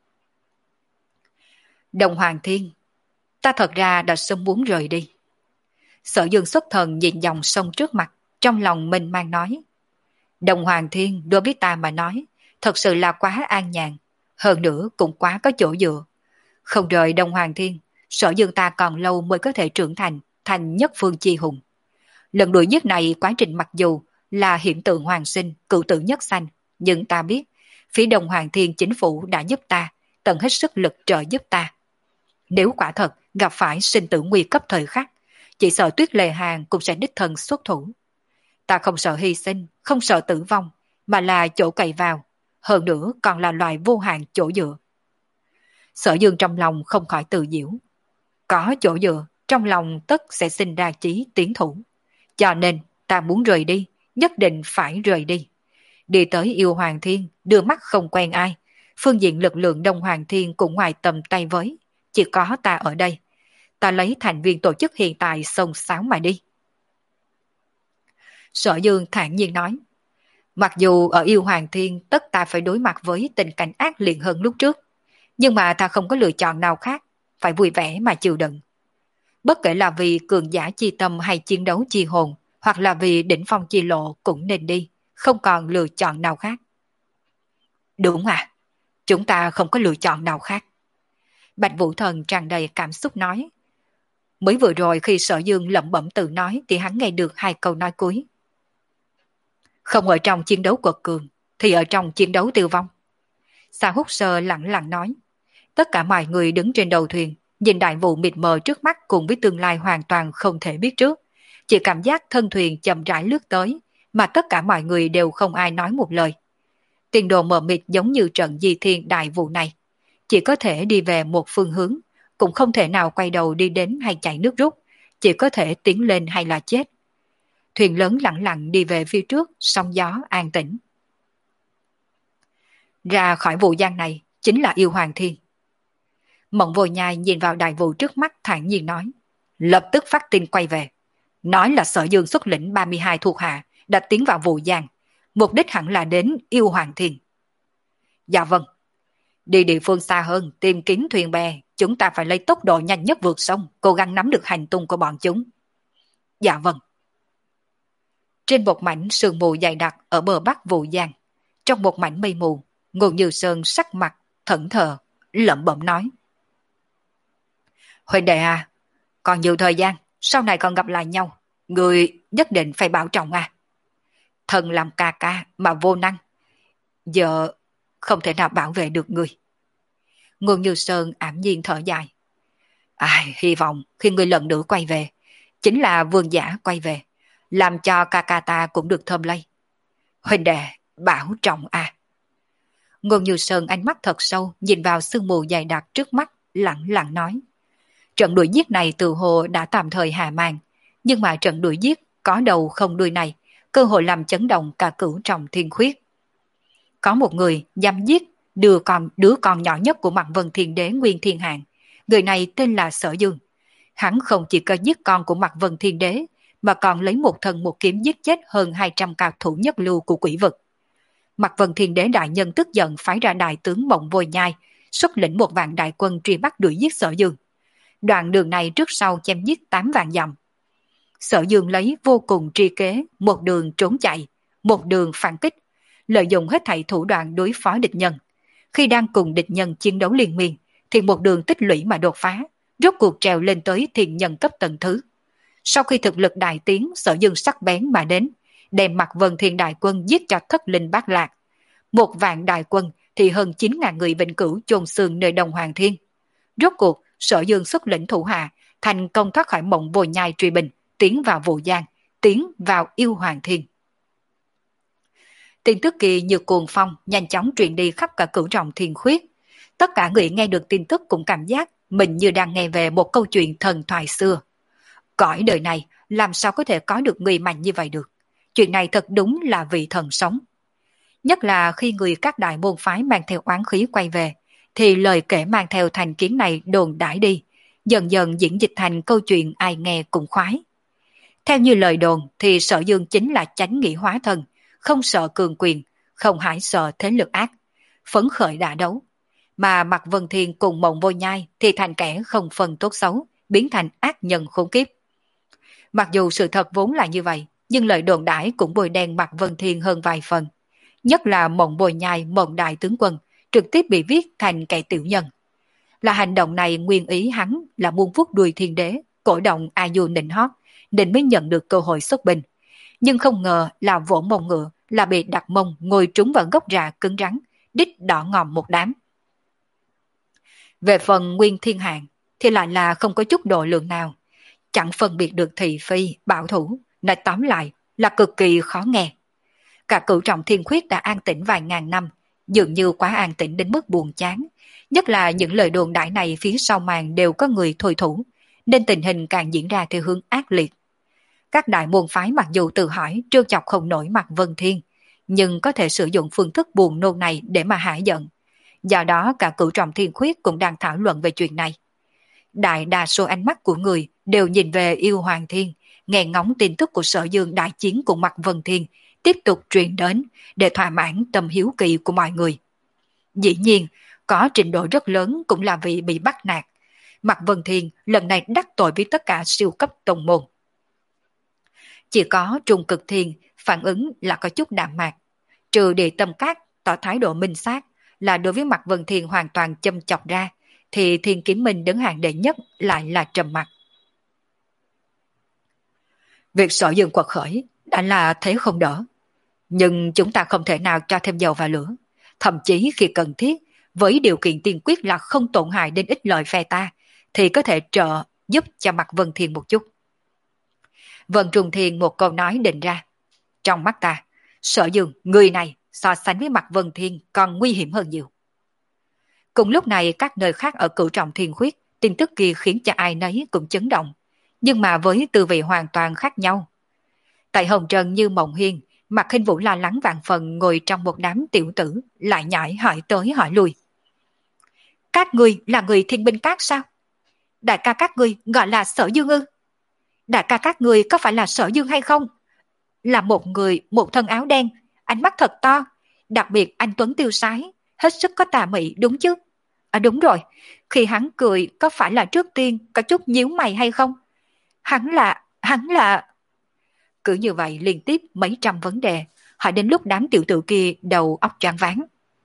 Đông Hoàng Thiên, ta thật ra đã sớm muốn rời đi. Sở Dương xuất thần nhìn dòng sông trước mặt, trong lòng mình mang nói. Đông Hoàng Thiên đối với ta mà nói, thật sự là quá an nhàn, hơn nữa cũng quá có chỗ dựa. Không rời Đông Hoàng Thiên, Sở Dương ta còn lâu mới có thể trưởng thành, thành nhất phương chi hùng. Lần đuổi giết này quá trình mặc dù là hiện tượng hoàng sinh, cựu tử nhất sanh, nhưng ta biết, phía Đông Hoàng Thiên chính phủ đã giúp ta, tận hết sức lực trợ giúp ta. Nếu quả thật gặp phải sinh tử nguy cấp thời khắc, chỉ sợ Tuyết Lê Hàn cũng sẽ đích thân xuất thủ. Ta không sợ hy sinh, không sợ tử vong, mà là chỗ cậy vào, hơn nữa còn là loài vô hạn chỗ dựa. Sở Dương trong lòng không khỏi tự diễu. Có chỗ dựa, trong lòng tất sẽ sinh ra chí tiến thủ. Cho nên, ta muốn rời đi, nhất định phải rời đi. Đi tới Yêu Hoàng Thiên, đưa mắt không quen ai. Phương diện lực lượng Đông Hoàng Thiên cũng ngoài tầm tay với. Chỉ có ta ở đây. Ta lấy thành viên tổ chức hiện tại xông xáo mà đi. Sở Dương thản nhiên nói. Mặc dù ở Yêu Hoàng Thiên tất ta phải đối mặt với tình cảnh ác liệt hơn lúc trước. Nhưng mà ta không có lựa chọn nào khác. Phải vui vẻ mà chịu đựng. Bất kể là vì cường giả chi tâm hay chiến đấu chi hồn, hoặc là vì đỉnh phong chi lộ cũng nên đi, không còn lựa chọn nào khác. Đúng à, chúng ta không có lựa chọn nào khác. Bạch Vũ Thần tràn đầy cảm xúc nói. Mới vừa rồi khi Sở Dương lẩm bẩm tự nói thì hắn nghe được hai câu nói cuối. Không ở trong chiến đấu quật cường, thì ở trong chiến đấu tiêu vong. Sa Húc Sơ lặng lặng nói. Tất cả mọi người đứng trên đầu thuyền, nhìn đại vụ mịt mờ trước mắt cùng với tương lai hoàn toàn không thể biết trước. Chỉ cảm giác thân thuyền chậm rãi lướt tới, mà tất cả mọi người đều không ai nói một lời. Tiền đồ mờ mịt giống như trận di thiên đại vụ này. Chỉ có thể đi về một phương hướng, cũng không thể nào quay đầu đi đến hay chạy nước rút, chỉ có thể tiến lên hay là chết. Thuyền lớn lặng lặng đi về phía trước, sóng gió an tĩnh. Ra khỏi vụ gian này, chính là Yêu Hoàng Thiên. Mộng Vô Nhai nhìn vào đại vụ trước mắt thản nhiên nói. Lập tức phát tin quay về. Nói là Sở Dương xuất lĩnh ba mươi hai thuộc hạ đã tiến vào vụ giang. Mục đích hẳn là đến Yêu Hoàng Thiên. Dạ vâng. Đi địa phương xa hơn tìm kiếm thuyền bè. Chúng ta phải lấy tốc độ nhanh nhất vượt sông, cố gắng nắm được hành tung của bọn chúng. Dạ vâng. Trên một mảnh sương mù dày đặc ở bờ bắc vụ giang, trong một mảnh mây mù, Ngô Như Sơn sắc mặt thẫn thờ, lẩm bẩm nói. Huynh đệ à, còn nhiều thời gian, sau này còn gặp lại nhau, người nhất định phải bảo trọng à. Thần làm ca ca mà vô năng, giờ không thể nào bảo vệ được người. Ngô Như Sơn ảm nhiên thở dài. Ai, hy vọng khi người lần nữa quay về, chính là vương giả quay về, làm cho ca ca ta cũng được thơm lây. Huynh đệ, bảo trọng à. Ngô Như Sơn ánh mắt thật sâu nhìn vào sương mù dày đặc trước mắt, lặng lặng nói. Trận đuổi giết này từ hồ đã tạm thời hạ màn, nhưng mà trận đuổi giết có đầu không đuôi này, cơ hội làm chấn động cả cửu trọng thiên khuyết. Có một người dám giết đứa con, đứa con nhỏ nhất của Mạc Vân Thiên Đế Nguyên Thiên Hạng. Người này tên là Sở Dương. Hắn không chỉ có giết con của Mạc Vân Thiên Đế, mà còn lấy một thân một kiếm giết chết hơn hai trăm cao thủ nhất lưu của quỷ vực. Mạc Vân Thiên Đế đại nhân tức giận phái ra đại tướng Mộng Vôi Nhai, xuất lĩnh một vạn đại quân truy bắt đuổi giết Sở Dương. Đoạn đường này trước sau chém giết tám vạn dặm. Sở Dương lấy vô cùng tri kế, một đường trốn chạy, một đường phản kích, lợi dụng hết thảy thủ đoạn đối phó địch nhân. Khi đang cùng địch nhân chiến đấu liên miên, thì một đường tích lũy mà đột phá, rốt cuộc trèo lên tới thiên nhân cấp tầng thứ. Sau khi thực lực đại tiến, Sở Dương sắc bén mà đến, đem Mạc Vân Thiên đại quân giết cho thất linh bát lạc. Một vạn đại quân thì hơn chín ngàn người vĩnh cửu chôn xương nơi Đông Hoàng Thiên. Rốt cuộc, Sở Dương xuất lĩnh thủ hạ, thành công thoát khỏi Mộng Vôi Nhai truy bình, tiến vào Vũ Giang, tiến vào Yêu Hoàng Thiên. Tin tức kỳ như cuồng phong nhanh chóng truyền đi khắp cả cửu trọng thiên khuyết. Tất cả người nghe được tin tức cũng cảm giác mình như đang nghe về một câu chuyện thần thoại xưa. Cõi đời này làm sao có thể có được người mạnh như vậy được? Chuyện này thật đúng là vị thần sống. Nhất là khi người các đại môn phái mang theo oán khí quay về, thì lời kể mang theo thành kiến này đồn đãi đi, dần dần diễn dịch thành câu chuyện ai nghe cũng khoái. Theo như lời đồn thì Sở Dương chính là chánh nghĩa hóa thân, không sợ cường quyền, không hãi sợ thế lực ác, phấn khởi đả đấu. Mà Mạc Vân Thiên cùng Mộng Vôi Nhai thì thành kẻ không phân tốt xấu, biến thành ác nhân khốn kiếp. Mặc dù sự thật vốn là như vậy, nhưng lời đồn đãi cũng bôi đen Mạc Vân Thiên hơn vài phần. Nhất là Mộng Vôi Nhai, Mộng Đại Tướng Quân, trực tiếp bị viết thành kẻ tiểu nhân. Là hành động này nguyên ý hắn là muốn vuốt đuôi thiên đế, cổ động A Du nịnh hót, nên mới nhận được cơ hội xuất binh. Nhưng không ngờ là vỗ mông ngựa, là bị đặt mông ngồi trúng vào gốc rạ cứng rắn, đít đỏ ngòm một đám. Về phần Nguyên Thiên Hạng thì lại là không có chút độ lượng nào, chẳng phân biệt được thị phi, bảo thủ, nói tóm lại là cực kỳ khó nghe. Cả cửu trọng thiên khuyết đã an tĩnh vài ngàn năm, dường như quá an tĩnh đến mức buồn chán. Nhất là những lời đồn đại này phía sau màn đều có người thôi thủ, nên tình hình càng diễn ra theo hướng ác liệt. Các đại môn phái mặc dù tự hỏi trêu chọc không nổi Mạc Vân Thiên, nhưng có thể sử dụng phương thức buồn nôn này để mà hả giận. Do đó cả cửu trọng thiên khuyết cũng đang thảo luận về chuyện này. Đại đa số ánh mắt của người đều nhìn về Yêu Hoàng Thiên, nghe ngóng tin tức của Sở Dương đại chiến cùng Mạc Vân Thiên tiếp tục truyền đến để thỏa mãn tâm hiếu kỳ của mọi người. Dĩ nhiên, có trình độ rất lớn cũng là vì bị bắt nạt. Mạc Vân Thiên lần này đắc tội với tất cả siêu cấp tông môn. Chỉ có Trung Cực Thiên phản ứng là có chút đạm mạc, trừ Địa Tâm Các tỏ thái độ minh xác là đối với Mạc Vân Thiên hoàn toàn châm chọc ra, thì Thiên Kiếm Minh đứng hàng đệ nhất lại là trầm mặc. Việc Sở Dương quật khởi đã là thế không đỡ, nhưng chúng ta không thể nào cho thêm dầu vào lửa, thậm chí khi cần thiết, với điều kiện tiên quyết là không tổn hại đến ích lợi phe ta, thì có thể trợ giúp cho Mạc Vân Thiên một chút. Vân Trung Thiên một câu nói định ra. Trong mắt ta, Sở Dương, người này so sánh với Mạc Vân Thiên còn nguy hiểm hơn nhiều. Cùng lúc này các nơi khác ở cửu trọng thiên khuyết, tin tức kia khiến cho ai nấy cũng chấn động, nhưng mà với tư vị hoàn toàn khác nhau. Tại Hồng Trần như Mộng Hiên, Mạc Hinh Vũ lo lắng vạn phần ngồi trong một đám tiểu tử, lại nhảy hỏi tới hỏi lui. Các người là người Thiên Binh Các sao? Đại ca các người gọi là Sở Dương ư? Đại ca các người có phải là Sở Dương hay không? Là một người một thân áo đen, ánh mắt thật to, đặc biệt anh tuấn tiêu sái, hết sức có tà mị đúng chứ? À đúng rồi, khi hắn cười có phải là trước tiên có chút nhíu mày hay không? Hắn là, hắn là... Cứ như vậy liên tiếp mấy trăm vấn đề, hỏi đến lúc đám tiểu tử kia đầu óc choáng váng.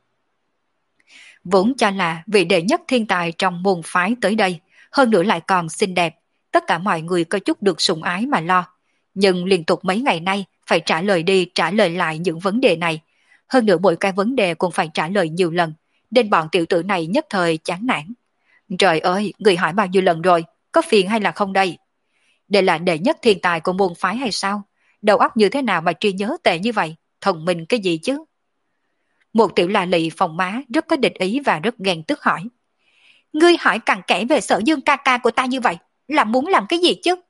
Vốn cho là vị đệ nhất thiên tài trong môn phái tới đây, hơn nữa lại còn xinh đẹp, tất cả mọi người có chút được sủng ái mà lo. Nhưng liên tục mấy ngày nay phải trả lời đi trả lời lại những vấn đề này, hơn nữa mỗi cái vấn đề cũng phải trả lời nhiều lần, nên bọn tiểu tử này nhất thời chán nản. Trời ơi, người hỏi bao nhiêu lần rồi, có phiền hay là không đây? Đây là đệ nhất thiên tài của môn phái hay sao? Đầu óc như thế nào mà trí nhớ tệ như vậy? Thông minh cái gì chứ? Một tiểu là lị phòng má rất có địch ý và rất ghen tức hỏi. Ngươi hỏi cặn kẽ về Sở Dương ca ca của ta như vậy, là muốn làm cái gì chứ?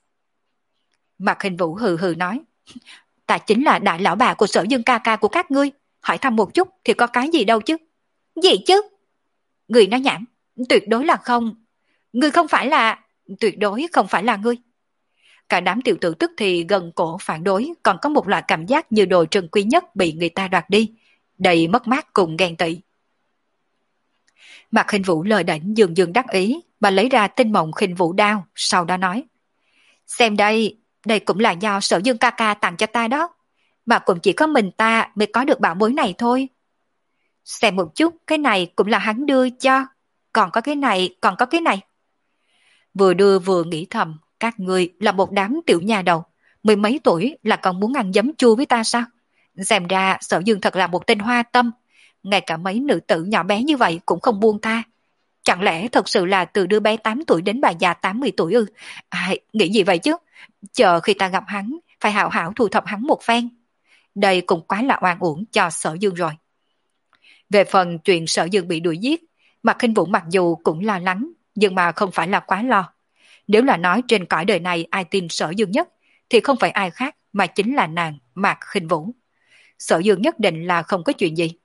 Mạc Hình Vũ hừ hừ nói, ta chính là đại lão bà của Sở Dương ca ca của các ngươi, hỏi thăm một chút thì có cái gì đâu chứ. Gì chứ? Ngươi nói nhảm, tuyệt đối là không. Ngươi không phải là... Tuyệt đối không phải là ngươi. Cả đám tiểu tử tức thì gần cổ phản đối, còn có một loại cảm giác như đồ trân quý nhất bị người ta đoạt đi, đầy mất mát cùng ghen tị. Mạc Khinh Vũ lời đảnh dường dường đắc ý, mà lấy ra tinh mộng khinh vũ đao, sau đó nói. Xem đây, đây cũng là do Sở Dương ca ca tặng cho ta đó, mà cũng chỉ có mình ta mới có được bảo bối này thôi. Xem một chút, cái này cũng là hắn đưa cho, còn có cái này, còn có cái này. Vừa đưa vừa nghĩ thầm, các ngươi là một đám tiểu nhà đầu, mười mấy tuổi là còn muốn ăn giấm chua với ta sao? Xem ra Sở Dương thật là một tên hoa tâm, ngay cả mấy nữ tử nhỏ bé như vậy cũng không buông tha. Chẳng lẽ thật sự là từ đứa bé tám tuổi đến bà già tám mươi tuổi ư? À, nghĩ gì vậy chứ? Chờ khi ta gặp hắn, phải hảo hảo thu thập hắn một phen. Đây cũng quá là oan uổng cho Sở Dương rồi. Về phần chuyện Sở Dương bị đuổi giết, Mạc Khinh Vũ mặc dù cũng lo lắng, nhưng mà không phải là quá lo. Nếu là nói trên cõi đời này ai tin Sở Dương nhất, thì không phải ai khác mà chính là nàng Mạc Khinh Vũ. Sở Dương nhất định là không có chuyện gì.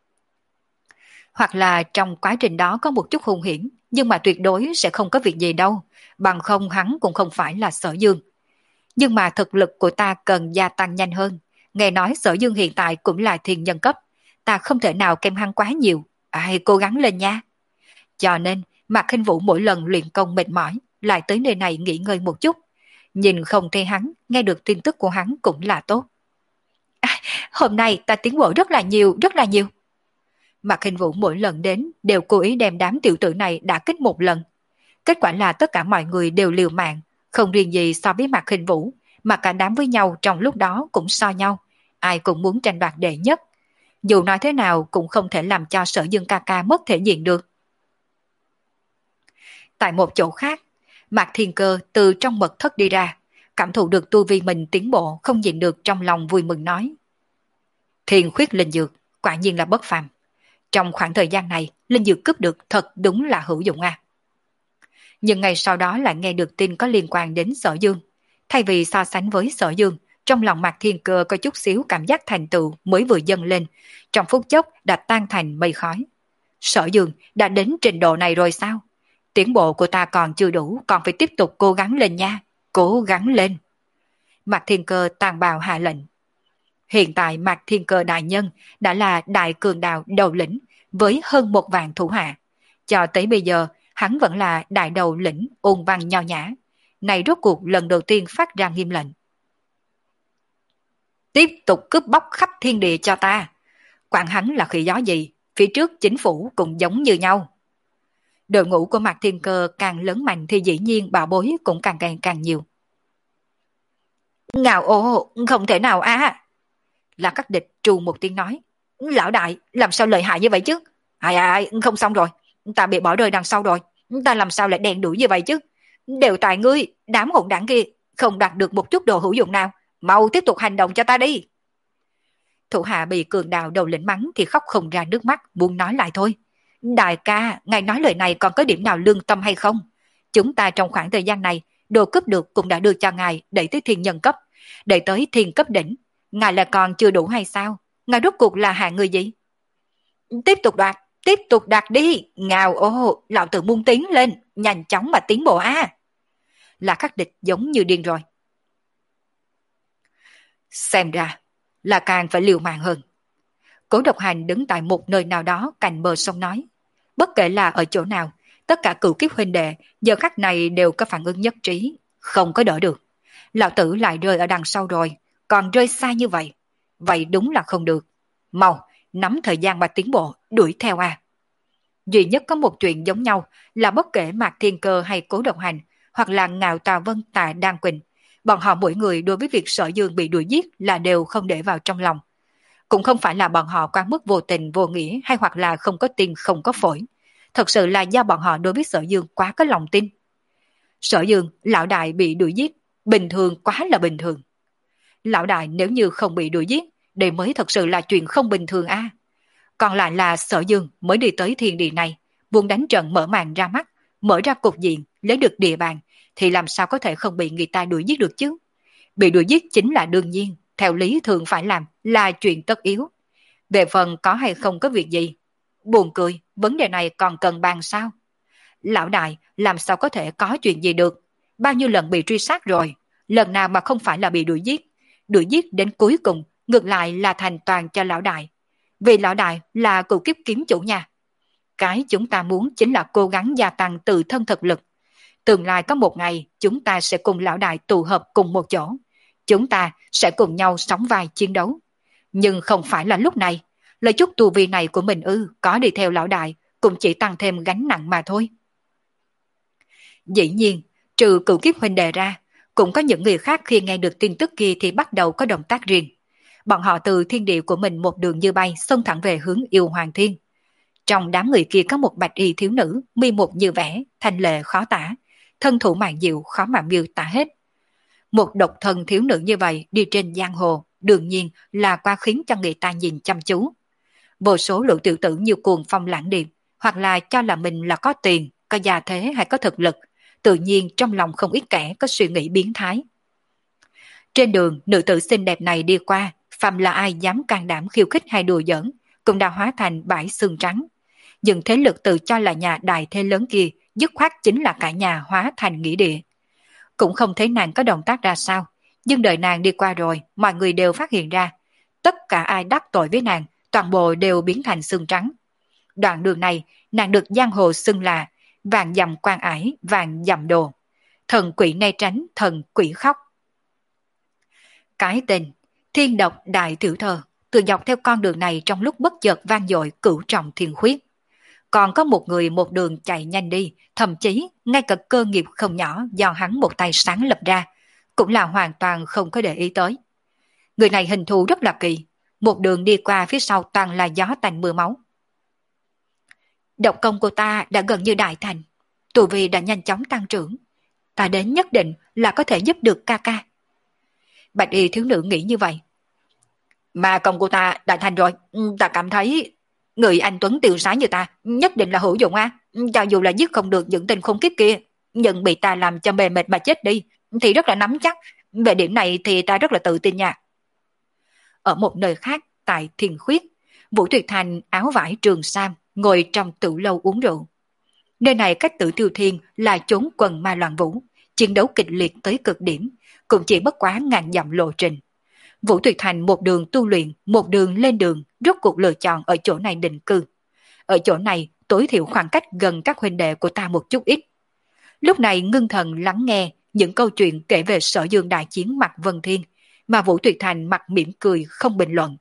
Hoặc là trong quá trình đó có một chút hung hiểm, nhưng mà tuyệt đối sẽ không có việc gì đâu, bằng không hắn cũng không phải là Sở Dương. Nhưng mà thực lực của ta cần gia tăng nhanh hơn. Nghe nói Sở Dương hiện tại cũng là thiên nhân cấp, ta không thể nào kém hắn quá nhiều. Ai cố gắng lên nha. Cho nên Mạc Khinh Vũ mỗi lần luyện công mệt mỏi lại tới nơi này nghỉ ngơi một chút. Nhìn không thấy hắn, nghe được tin tức của hắn cũng là tốt. À, hôm nay ta tiến bộ rất là nhiều, rất là nhiều. Mạc Khinh Vũ mỗi lần đến đều cố ý đem đám tiểu tử này đả kích một lần. Kết quả là tất cả mọi người đều liều mạng, không riêng gì so với Mạc Khinh Vũ, mà cả đám với nhau trong lúc đó cũng so nhau. Ai cũng muốn tranh đoạt đệ nhất. Dù nói thế nào cũng không thể làm cho Sở Dương ca ca mất thể diện được. Tại một chỗ khác, Mạc Thiên Cơ từ trong mật thất đi ra, cảm thụ được tu vi mình tiến bộ, không nhịn được trong lòng vui mừng nói. Thiên khuyết linh dược, quả nhiên là bất phàm. Trong khoảng thời gian này, linh dược cướp được thật đúng là hữu dụng à. Nhưng ngày sau đó lại nghe được tin có liên quan đến Sở Dương. Thay vì so sánh với Sở Dương, trong lòng Mạc Thiên Cơ có chút xíu cảm giác thành tựu mới vừa dâng lên, trong phút chốc đã tan thành mây khói. Sở Dương đã đến trình độ này rồi sao? Tiến bộ của ta còn chưa đủ, còn phải tiếp tục cố gắng lên nha, cố gắng lên. Mạc Thiên Cơ tàn bào hạ lệnh. Hiện tại Mạc Thiên Cơ đại nhân đã là đại cường đạo đầu lĩnh với hơn một vạn thủ hạ. Cho tới bây giờ, hắn vẫn là đại đầu lĩnh ôn văn nho nhã. Này rốt cuộc lần đầu tiên phát ra nghiêm lệnh. Tiếp tục cướp bóc khắp thiên địa cho ta. Quản hắn là khỉ gió gì, phía trước chính phủ cũng giống như nhau. Đội ngũ của Mạc Thiên Cơ càng lớn mạnh thì dĩ nhiên bảo bối cũng càng càng càng nhiều. Ngạo ô, không thể nào á. Là các địch trù một tiếng nói. Lão đại, làm sao lợi hại như vậy chứ? Ai ai, không xong rồi. Ta bị bỏ rơi đằng sau rồi. Ta làm sao lại đèn đuổi như vậy chứ? Đều tại ngươi, đám hỗn đảng kia, không đạt được một chút đồ hữu dụng nào. Mau tiếp tục hành động cho ta đi. Thủ hạ bị cường đạo đầu lĩnh mắng thì khóc không ra nước mắt, muốn nói lại thôi. Đại ca, ngài nói lời này còn có điểm nào lương tâm hay không? Chúng ta trong khoảng thời gian này, đồ cướp được cũng đã đưa cho ngài đẩy tới thiên nhân cấp, đẩy tới thiên cấp đỉnh. Ngài là còn chưa đủ hay sao? Ngài rốt cuộc là hạng người gì? Tiếp tục đoạt, tiếp tục đoạt đi. Ngào ô, lão tử muốn tiến lên, nhanh chóng mà tiến bộ á. Là khắc địch giống như điên rồi. Xem ra là càng phải liều mạng hơn. Cố Độc Hành đứng tại một nơi nào đó cạnh bờ sông nói. Bất kể là ở chỗ nào, tất cả cửu kiếp huynh đệ giờ khắc này đều có phản ứng nhất trí, không có đỡ được. Lão tử lại rơi ở đằng sau rồi, còn rơi xa như vậy. Vậy đúng là không được. Mau, nắm thời gian mà tiến bộ, đuổi theo à. Duy nhất có một chuyện giống nhau là bất kể Mạc Thiên Cơ hay Cố Độc Hành, hoặc là Ngạo Tà Vân Tạ Đan Quỳnh, bọn họ mỗi người đối với việc Sở Dương bị đuổi giết là đều không để vào trong lòng. Cũng không phải là bọn họ quá mức vô tình vô nghĩa hay hoặc là không có tim không có phổi. Thật sự là do bọn họ đối với Sở Dương quá có lòng tin. Sở Dương, lão đại bị đuổi giết, bình thường quá là bình thường. Lão đại nếu như không bị đuổi giết, đây mới thật sự là chuyện không bình thường a. À. Còn lại là Sở Dương mới đi tới thiên địa này, muốn đánh trận mở màn ra mắt, mở ra cục diện, lấy được địa bàn, thì làm sao có thể không bị người ta đuổi giết được chứ? Bị đuổi giết chính là đương nhiên, theo lý thường phải làm, là chuyện tất yếu. Về phần có hay không có việc gì? Buồn cười, vấn đề này còn cần bàn sao? Lão đại, làm sao có thể có chuyện gì được? Bao nhiêu lần bị truy sát rồi, lần nào mà không phải là bị đuổi giết? Đuổi giết đến cuối cùng, ngược lại là thành toàn cho lão đại. Vì lão đại là cựu kiếp kiếm chủ nhà. Cái chúng ta muốn chính là cố gắng gia tăng tự thân thực lực. Tương lai có một ngày, chúng ta sẽ cùng lão đại tụ hợp cùng một chỗ. Chúng ta sẽ cùng nhau sóng vai chiến đấu. Nhưng không phải là lúc này. Lời chút tu vi này của mình ư, có đi theo lão đại, cũng chỉ tăng thêm gánh nặng mà thôi. Dĩ nhiên, trừ cựu kiếp huynh đệ ra, cũng có những người khác khi nghe được tin tức kia thì bắt đầu có động tác riêng. Bọn họ từ thiên địa của mình một đường như bay xông thẳng về hướng yêu hoàng thiên. Trong đám người kia có một bạch y thiếu nữ, mi một như vẽ, thanh lệ khó tả, thân thủ mạn diệu khó mà miêu tả hết. Một độc thân thiếu nữ như vậy đi trên giang hồ, đương nhiên là qua khiến cho người ta nhìn chăm chú. Vô số lượng tiểu tử như cuồng phong lãng điệp, hoặc là cho là mình là có tiền, có gia thế hay có thực lực, tự nhiên trong lòng không ít kẻ có suy nghĩ biến thái. Trên đường, nữ tử xinh đẹp này đi qua, phàm là ai dám can đảm khiêu khích hay đùa giỡn, cũng đã hóa thành bãi xương trắng. Nhưng thế lực tự cho là nhà đại thế lớn kia, dứt khoát chính là cả nhà hóa thành nghĩa địa. Cũng không thấy nàng có động tác ra sao, nhưng đợi nàng đi qua rồi, mọi người đều phát hiện ra. Tất cả ai đắc tội với nàng, toàn bộ đều biến thành xương trắng. Đoạn đường này, nàng được giang hồ xưng là vàng dặm quan ải, vàng dặm đồ. Thần quỷ né tránh, thần quỷ khóc. Cái tên Thiên Độc Đại Tiểu Thơ từ dọc theo con đường này trong lúc bất chợt vang dội cửu trọng thiên khuyết. Còn có một người một đường chạy nhanh đi, thậm chí ngay cả cơ nghiệp không nhỏ do hắn một tay sáng lập ra, cũng là hoàn toàn không có để ý tới. Người này hình thù rất là kỳ, một đường đi qua phía sau toàn là gió tanh mưa máu. Độc công của ta đã gần như đại thành, tu vi đã nhanh chóng tăng trưởng, ta đến nhất định là có thể giúp được ca ca. Bạch y thiếu nữ nghĩ như vậy. Mà công của ta đại thành rồi, ta cảm thấy người anh Tuấn tiêu sái như ta nhất định là hữu dụng á. Cho dù là giết không được những tên khốn kiếp kia, nhưng bị ta làm cho mê mệt mà chết đi thì rất là nắm chắc. Về điểm này thì ta rất là tự tin nha. Ở một nơi khác tại Thiên Khuyết, Vũ Tuyệt Thành áo vải trường sam ngồi trong tử lâu uống rượu. Nơi này cách Tử Tiêu Thiên là chốn quần ma loạn vũ, chiến đấu kịch liệt tới cực điểm, cũng chỉ bất quá ngàn dặm lộ trình. Vũ Tuyệt Thành một đường tu luyện, một đường lên đường, rốt cuộc lựa chọn ở chỗ này định cư. Ở chỗ này tối thiểu khoảng cách gần các huynh đệ của ta một chút ít. Lúc này ngưng thần lắng nghe những câu chuyện kể về Sở Dương đại chiến mặt Vân Thiên, mà Vũ Tuyệt Thành mặt mỉm cười không bình luận.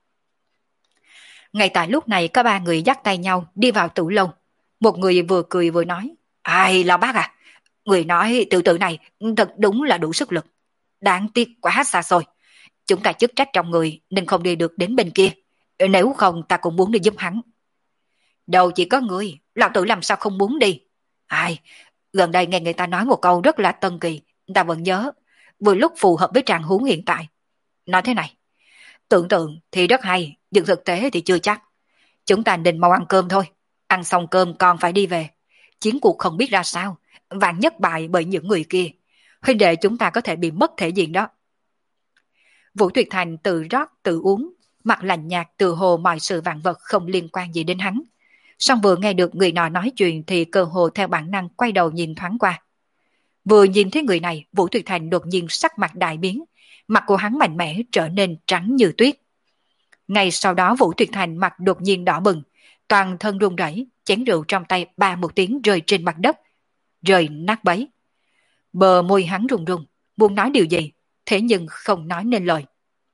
Ngay tại lúc này có ba người dắt tay nhau đi vào tử lâu. Một người vừa cười vừa nói, ai là bác à? Người nói tiểu tử này thật đúng là đủ sức lực. Đáng tiếc quá xa xôi. Chúng ta chức trách trong người nên không đi được đến bên kia. Nếu không ta cũng muốn đi giúp hắn. Đâu chỉ có người, lão tử làm sao không muốn đi. Ai, gần đây nghe người ta nói một câu rất là tân kỳ, ta vẫn nhớ, vừa lúc phù hợp với trạng huống hiện tại. Nói thế này, tưởng tượng thì rất hay, nhưng thực tế thì chưa chắc. Chúng ta nên mau ăn cơm thôi, ăn xong cơm còn phải đi về. Chiến cuộc không biết ra sao, vạn nhất bại bởi những người kia. Huynh đệ chúng ta có thể bị mất thể diện đó. Vũ Tuyệt Thành tự rót tự uống, mặt lạnh nhạt từ hồ mọi sự vạn vật không liên quan gì đến hắn. Song vừa nghe được người nọ nói chuyện thì cơ hồ theo bản năng quay đầu nhìn thoáng qua. Vừa nhìn thấy người này, Vũ Tuyệt Thành đột nhiên sắc mặt đại biến, mặt của hắn mạnh mẽ trở nên trắng như tuyết. Ngay sau đó Vũ Tuyệt Thành mặt đột nhiên đỏ bừng, toàn thân run rẩy, chén rượu trong tay ba một tiếng rơi trên mặt đất, rơi nát bấy. Bờ môi hắn run run, muốn nói điều gì, thế nhưng không nói nên lời.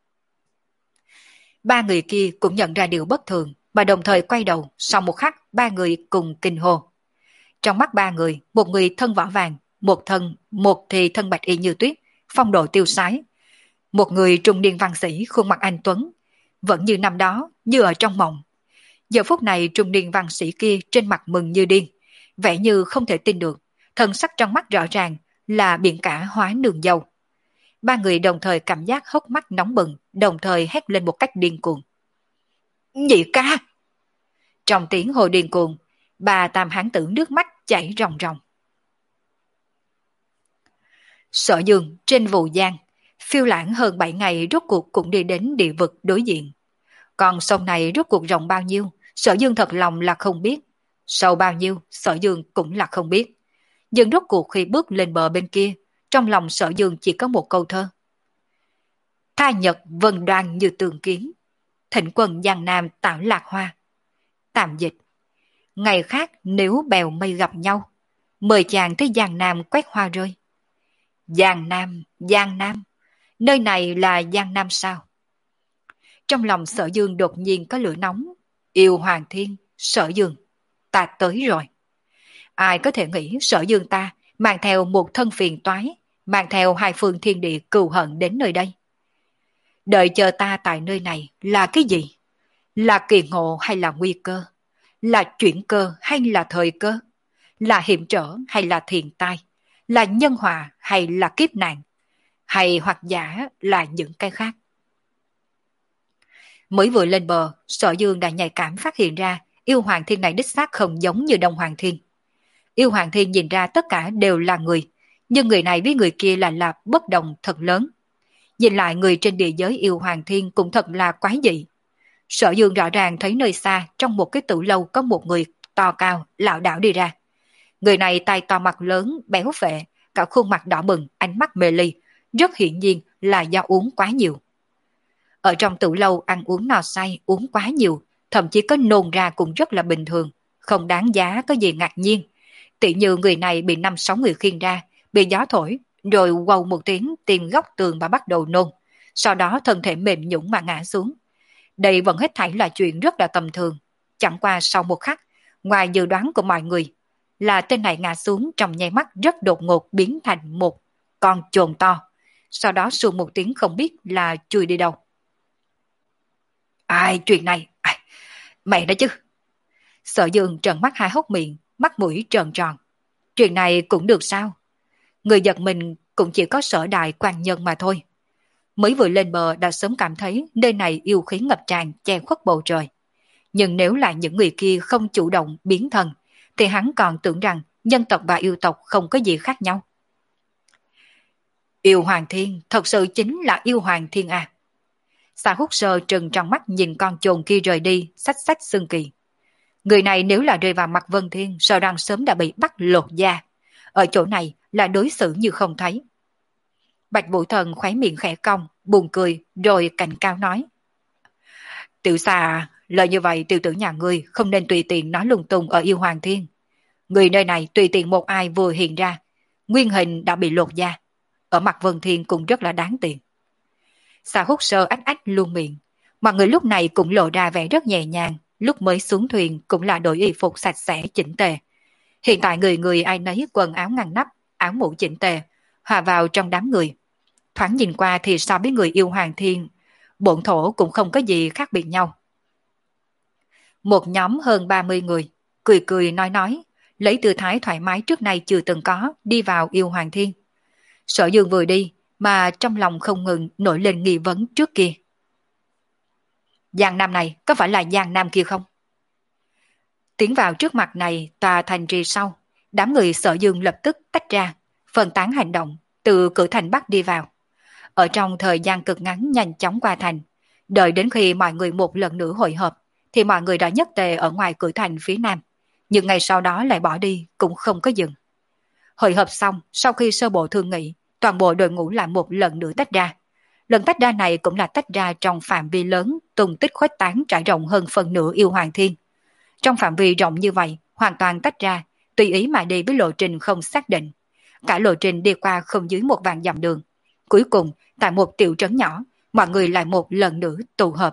Ba người kia cũng nhận ra điều bất thường, mà đồng thời quay đầu, sau một khắc ba người cùng kinh hô. Trong mắt ba người, một người thân vỏ vàng, một thân, một thì thân bạch y như tuyết, phong độ tiêu sái. Một người trung niên văn sĩ khuôn mặt anh tuấn, vẫn như năm đó, như ở trong mộng. Giờ phút này trung niên văn sĩ kia trên mặt mừng như điên, vẻ như không thể tin được, thần sắc trong mắt rõ ràng là biển cả hóa nương dâu. Ba người đồng thời cảm giác hốc mắt nóng bừng, đồng thời hét lên một cách điên cuồng. Nhị ca! Trong tiếng hồi điên cuồng, Bà tam hán tử nước mắt chảy ròng ròng. Sở Dương trên Vũ Giang, phiêu lãng hơn bảy ngày rốt cuộc cũng đi đến địa vực đối diện. Còn sông này rốt cuộc rộng bao nhiêu, Sở Dương thật lòng là không biết. Sâu bao nhiêu, Sở Dương cũng là không biết. Nhưng rốt cuộc khi bước lên bờ bên kia, trong lòng Sở Dương chỉ có một câu thơ. Tha nhật vân đoan như tường kiến, thịnh quân Giang Nam tạo lạc hoa. Tạm dịch. Ngày khác nếu bèo mây gặp nhau, mời chàng tới Giang Nam quét hoa rơi. Giang Nam, Giang Nam, nơi này là Giang Nam sao? Trong lòng Sở Dương đột nhiên có lửa nóng. Yêu Hoàng Thiên, Sở Dương, ta tới rồi. Ai có thể nghĩ Sở Dương ta mang theo một thân phiền toái, mang theo hai phương thiên địa cừu hận đến nơi đây. Đợi chờ ta tại nơi này là cái gì? Là kỳ ngộ hay là nguy cơ? Là chuyển cơ hay là thời cơ? Là hiểm trở hay là thiền tai? Là nhân hòa hay là kiếp nạn? Hay hoặc giả là những cái khác? Mới vừa lên bờ, Sở Dương đã nhạy cảm phát hiện ra yêu Hoàng Thiên này đích xác không giống như Đông Hoàng Thiên. Yêu Hoàng Thiên nhìn ra tất cả đều là người, nhưng người này với người kia là là bất đồng thật lớn. Nhìn lại người trên địa giới yêu Hoàng Thiên cũng thật là quái dị. Sở Dương rõ ràng thấy nơi xa trong một cái tử lâu có một người to cao, lảo đảo đi ra. Người này tay to mặt lớn, béo phệ, cả khuôn mặt đỏ bừng, ánh mắt mê ly, rất hiển nhiên là do uống quá nhiều. Ở trong tử lâu ăn uống no say, uống quá nhiều, thậm chí có nôn ra cũng rất là bình thường, không đáng giá có gì ngạc nhiên. Tỉ như người này bị năm sáu người khiêng ra, bị gió thổi, rồi quầu một tiếng tìm góc tường và bắt đầu nôn, sau đó thân thể mềm nhũn mà ngã xuống. Đây vẫn hết thảy là chuyện rất là tầm thường. Chẳng qua sau một khắc, ngoài dự đoán của mọi người, là tên này ngã xuống trong nháy mắt rất đột ngột biến thành một con chồn to. Sau đó sù một tiếng không biết là chui đi đâu. Ai chuyện này? Ai, mẹ đó chứ. Sở Dương trợn mắt hai hốc miệng, mắt mũi tròn tròn. Chuyện này cũng được sao? Người giật mình cũng chỉ có Sở Đại quan nhân mà thôi. Mới vừa lên bờ đã sớm cảm thấy nơi này yêu khí ngập tràn che khuất bầu trời. Nhưng nếu là những người kia không chủ động biến thân, thì hắn còn tưởng rằng nhân tộc và yêu tộc không có gì khác nhau. Yêu Hoàng Thiên thật sự chính là yêu Hoàng Thiên à? Xa Hút Sơ trừng trong mắt nhìn con chồn kia rời đi, xách xách xương kỳ. Người này nếu là rơi vào mặt Vân Thiên, sợ rằng sớm đã bị bắt lột da. Ở chỗ này là đối xử như không thấy. Bạch Vũ Thần khóe miệng khẽ cong, buồn cười, rồi cảnh cao nói. Tiểu Xà, lời như vậy tiểu tử nhà ngươi không nên tùy tiện nói lung tung ở yêu Hoàng Thiên. Người nơi này tùy tiện một ai vừa hiện ra, nguyên hình đã bị lột da. Ở mặt Vân Thiên cũng rất là đáng tiền. Xa Hút Sơ ách ách luôn miệng. Mọi người lúc này cũng lộ ra vẻ rất nhẹ nhàng, lúc mới xuống thuyền cũng là đội y phục sạch sẽ chỉnh tề. Hiện tại người người ai nấy quần áo ngăn nắp, áo mũ chỉnh tề, hòa vào trong đám người. Thoáng nhìn qua thì so với người yêu Hoàng Thiên, bổn thổ cũng không có gì khác biệt nhau. Một nhóm hơn ba mươi người, cười cười nói nói, lấy tư thái thoải mái trước nay chưa từng có, đi vào yêu Hoàng Thiên. Sở Dương vừa đi, mà trong lòng không ngừng nổi lên nghi vấn trước kia. Giang Nam này có phải là Giang Nam kia không? Tiến vào trước mặt này tòa thành trì sau, đám người Sở Dương lập tức tách ra, phân tán hành động, từ cửa thành Bắc đi vào. Ở trong thời gian cực ngắn nhanh chóng qua thành, đợi đến khi mọi người một lần nữa hội hợp, thì mọi người đã nhất tề ở ngoài cửa thành phía Nam, nhưng ngày sau đó lại bỏ đi cũng không có dừng. Hội hợp xong, sau khi sơ bộ thương nghị, toàn bộ đội ngũ lại một lần nữa tách ra. Lần tách ra này cũng là tách ra trong phạm vi lớn, tung tích khuếch tán trải rộng hơn phần nửa yêu Hoàng Thiên. Trong phạm vi rộng như vậy, hoàn toàn tách ra, tùy ý mà đi với lộ trình không xác định. Cả lộ trình đi qua không dưới một vạn dặm đường. Cuối cùng, tại một tiểu trấn nhỏ, mọi người lại một lần nữa tụ hợp.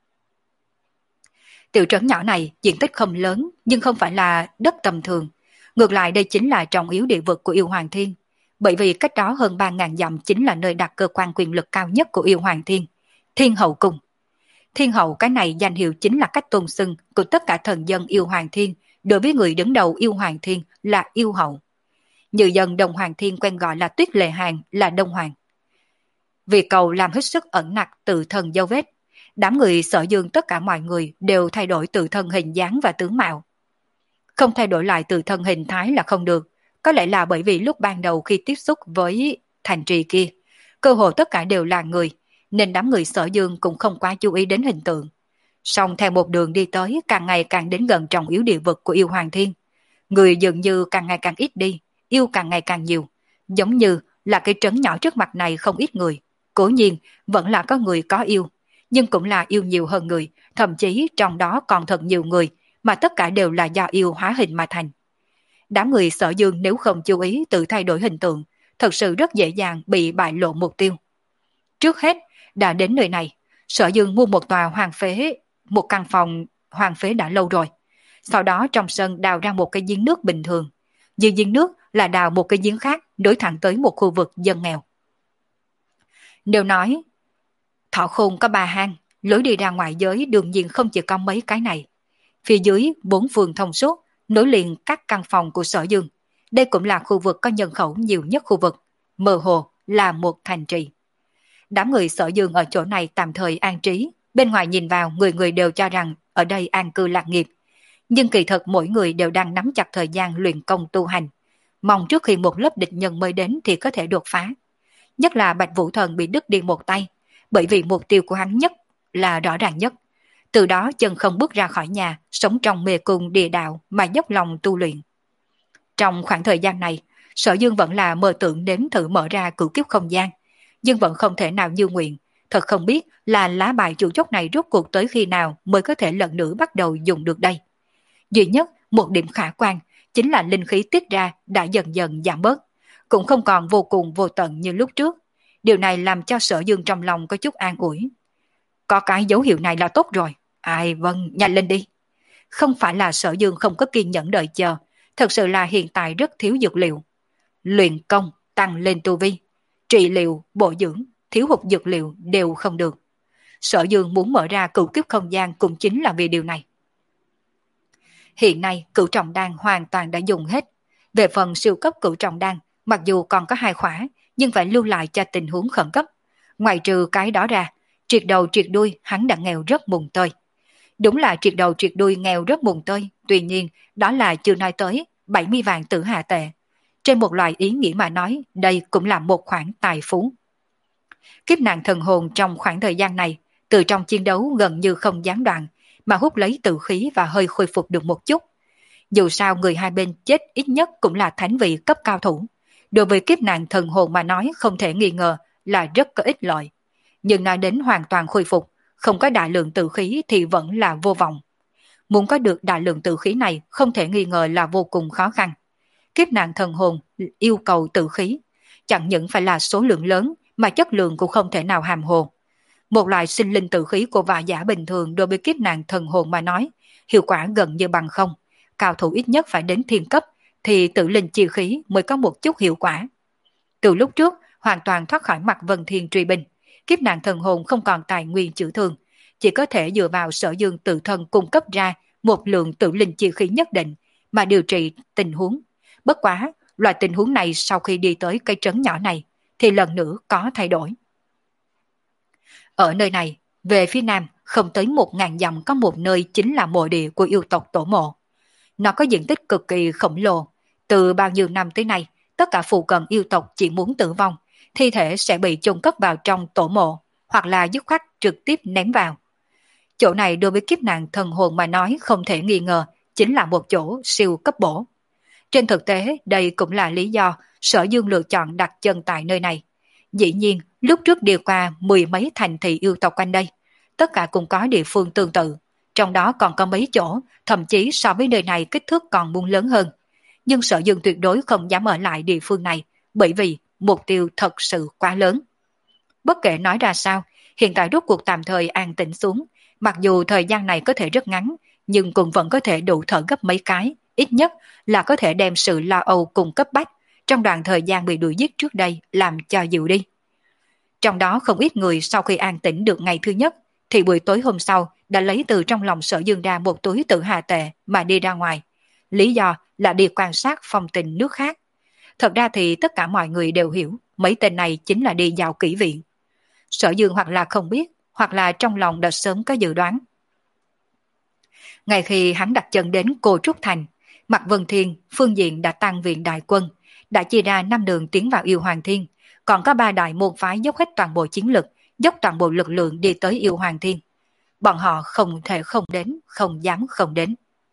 Tiểu trấn nhỏ này diện tích không lớn, nhưng không phải là đất tầm thường. Ngược lại đây chính là trọng yếu địa vực của yêu Hoàng Thiên. Bởi vì cách đó hơn ba ngàn dặm chính là nơi đặt cơ quan quyền lực cao nhất của yêu Hoàng Thiên, Thiên Hậu Cung. Thiên Hậu cái này danh hiệu chính là cách tôn xưng của tất cả thần dân yêu Hoàng Thiên, đối với người đứng đầu yêu Hoàng Thiên là yêu hậu. Như dân Đông Hoàng Thiên quen gọi là Tuyết Lệ Hàng là Đông Hoàng. Vì cầu làm hết sức ẩn nặc tự thân dấu vết, đám người Sở Dương tất cả mọi người đều thay đổi tự thân hình dáng và tướng mạo. Không thay đổi lại từ thân hình thái là không được. Có lẽ là bởi vì lúc ban đầu khi tiếp xúc với thành trì kia, cơ hồ tất cả đều là người, nên đám người Sở Dương cũng không quá chú ý đến hình tượng. Song theo một đường đi tới càng ngày càng đến gần trọng yếu địa vực của yêu Hoàng Thiên. Người dường như càng ngày càng ít đi, yêu càng ngày càng nhiều. Giống như là cái trấn nhỏ trước mặt này không ít người. Cố nhiên vẫn là có người có yêu, nhưng cũng là yêu nhiều hơn người, thậm chí trong đó còn thật nhiều người mà tất cả đều là do yêu hóa hình mà thành. Đám người Sở Dương nếu không chú ý tự thay đổi hình tượng, thật sự rất dễ dàng bị bại lộ mục tiêu. Trước hết, đã đến nơi này, Sở Dương mua một tòa hoang phế, một căn phòng hoang phế đã lâu rồi. Sau đó trong sân đào ra một cái giếng nước bình thường. Dưới giếng nước là đào một cái giếng khác đối thẳng tới một khu vực dân nghèo. Nếu nói Thọ Khôn có ba hang, lối đi ra ngoài giới đương nhiên không chỉ có mấy cái này. Phía dưới bốn phường thông suốt, nối liền các căn phòng của Sở Dương. Đây cũng là khu vực có nhân khẩu nhiều nhất khu vực, mơ hồ là một thành trì. Đám người Sở Dương ở chỗ này tạm thời an trí, bên ngoài nhìn vào người người đều cho rằng ở đây an cư lạc nghiệp. Nhưng kỳ thực mỗi người đều đang nắm chặt thời gian luyện công tu hành, mong trước khi một lớp địch nhân mới đến thì có thể đột phá. Nhất là Bạch Vũ Thần bị đứt đi một tay, bởi vì mục tiêu của hắn nhất là rõ ràng nhất. Từ đó chân không bước ra khỏi nhà, sống trong mê cung địa đạo mà dốc lòng tu luyện. Trong khoảng thời gian này, Sở Dương vẫn là mơ tưởng nếm thử mở ra cửu kiếp không gian, nhưng vẫn không thể nào như nguyện. Thật không biết là lá bài chủ chốt này rốt cuộc tới khi nào mới có thể lần nữa bắt đầu dùng được đây. Duy nhất một điểm khả quan chính là linh khí tiết ra đã dần dần giảm bớt, cũng không còn vô cùng vô tận như lúc trước. Điều này làm cho Sở Dương trong lòng có chút an ủi. Có cái dấu hiệu này là tốt rồi. Ai vâng, nhanh lên đi. Không phải là Sở Dương không có kiên nhẫn đợi chờ, thật sự là hiện tại rất thiếu dược liệu. Luyện công, tăng lên tu vi, trị liệu, bổ dưỡng, thiếu hụt dược liệu đều không được. Sở Dương muốn mở ra cửu kiếp không gian cũng chính là vì điều này. Hiện nay cửu trọng đan hoàn toàn đã dùng hết. Về phần siêu cấp cửu trọng đan, mặc dù còn có hai khỏa, nhưng phải lưu lại cho tình huống khẩn cấp. Ngoài trừ cái đó ra, triệt đầu triệt đuôi hắn đã nghèo rất mùng tơi. Đúng là triệt đầu triệt đuôi nghèo rất mùng tơi, tuy nhiên đó là chưa nói tới bảy mươi vạn tử hà tệ. Trên một loại ý nghĩa mà nói, đây cũng là một khoản tài phú. Kiếp nạn thần hồn trong khoảng thời gian này, từ trong chiến đấu gần như không gián đoạn, mà hút lấy tự khí và hơi khôi phục được một chút. Dù sao người hai bên chết ít nhất cũng là thánh vị cấp cao thủ. Đối với kiếp nạn thần hồn mà nói không thể nghi ngờ là rất có ích lợi. Nhưng nói đến hoàn toàn khôi phục, không có đại lượng tự khí thì vẫn là vô vọng. Muốn có được đại lượng tự khí này không thể nghi ngờ là vô cùng khó khăn. Kiếp nạn thần hồn yêu cầu tự khí, chẳng những phải là số lượng lớn mà chất lượng cũng không thể nào hàm hồ. Một loại sinh linh tự khí của võ giả bình thường đối với kiếp nạn thần hồn mà nói, hiệu quả gần như bằng không. Cao thủ ít nhất phải đến thiên cấp thì tự linh chi khí mới có một chút hiệu quả. Từ lúc trước hoàn toàn thoát khỏi mặt Vân Thiên truy binh, kiếp nạn thần hồn không còn tài nguyên chữa thương, chỉ có thể dựa vào Sở Dương tự thân cung cấp ra một lượng tự linh chi khí nhất định mà điều trị tình huống. Bất quá, loại tình huống này sau khi đi tới cây trấn nhỏ này thì lần nữa có thay đổi. Ở nơi này, về phía nam không tới một ngàn dặm có một nơi chính là mộ địa của yêu tộc Tổ Mộ. Nó có diện tích cực kỳ khổng lồ. Từ bao nhiêu năm tới nay, tất cả phụ cận yêu tộc chỉ muốn tử vong, thi thể sẽ bị chôn cất vào trong tổ mộ, hoặc là dứt khoát trực tiếp ném vào. Chỗ này đối với kiếp nạn thần hồn mà nói không thể nghi ngờ, chính là một chỗ siêu cấp bổ. Trên thực tế, đây cũng là lý do Sở Dương lựa chọn đặt chân tại nơi này. Dĩ nhiên, lúc trước đi qua mười mấy thành thị yêu tộc quanh đây, tất cả cũng có địa phương tương tự. Trong đó còn có mấy chỗ, thậm chí so với nơi này kích thước còn muốn lớn hơn. Nhưng Sở Dương tuyệt đối không dám ở lại địa phương này, bởi vì mục tiêu thật sự quá lớn. Bất kể nói ra sao, hiện tại rốt cuộc tạm thời an tĩnh xuống, mặc dù thời gian này có thể rất ngắn, nhưng cũng vẫn có thể đủ thở gấp mấy cái, ít nhất là có thể đem sự lo âu cùng cấp bách trong đoạn thời gian bị đuổi giết trước đây làm cho dịu đi. Trong đó không ít người sau khi an tĩnh được ngày thứ nhất, thì buổi tối hôm sau đã lấy từ trong lòng Sở Dương ra một túi tự hà tệ mà đi ra ngoài. Lý do là đi quan sát phong tình nước khác. Thật ra thì tất cả mọi người đều hiểu mấy tên này chính là đi vào kỹ viện. Sở Dương hoặc là không biết, hoặc là trong lòng đã sớm có dự đoán. Ngay khi hắn đặt chân đến Cô Trúc Thành, Mạc Vân Thiên phương diện đã tăng viện đại quân, đã chia ra năm đường tiến vào Yêu Hoàng Thiên, còn có ba đại môn phái dốc hết toàn bộ chiến lực, dốc toàn bộ lực lượng đi tới Yêu Hoàng Thiên. Bọn họ không thể không đến, không dám không đến.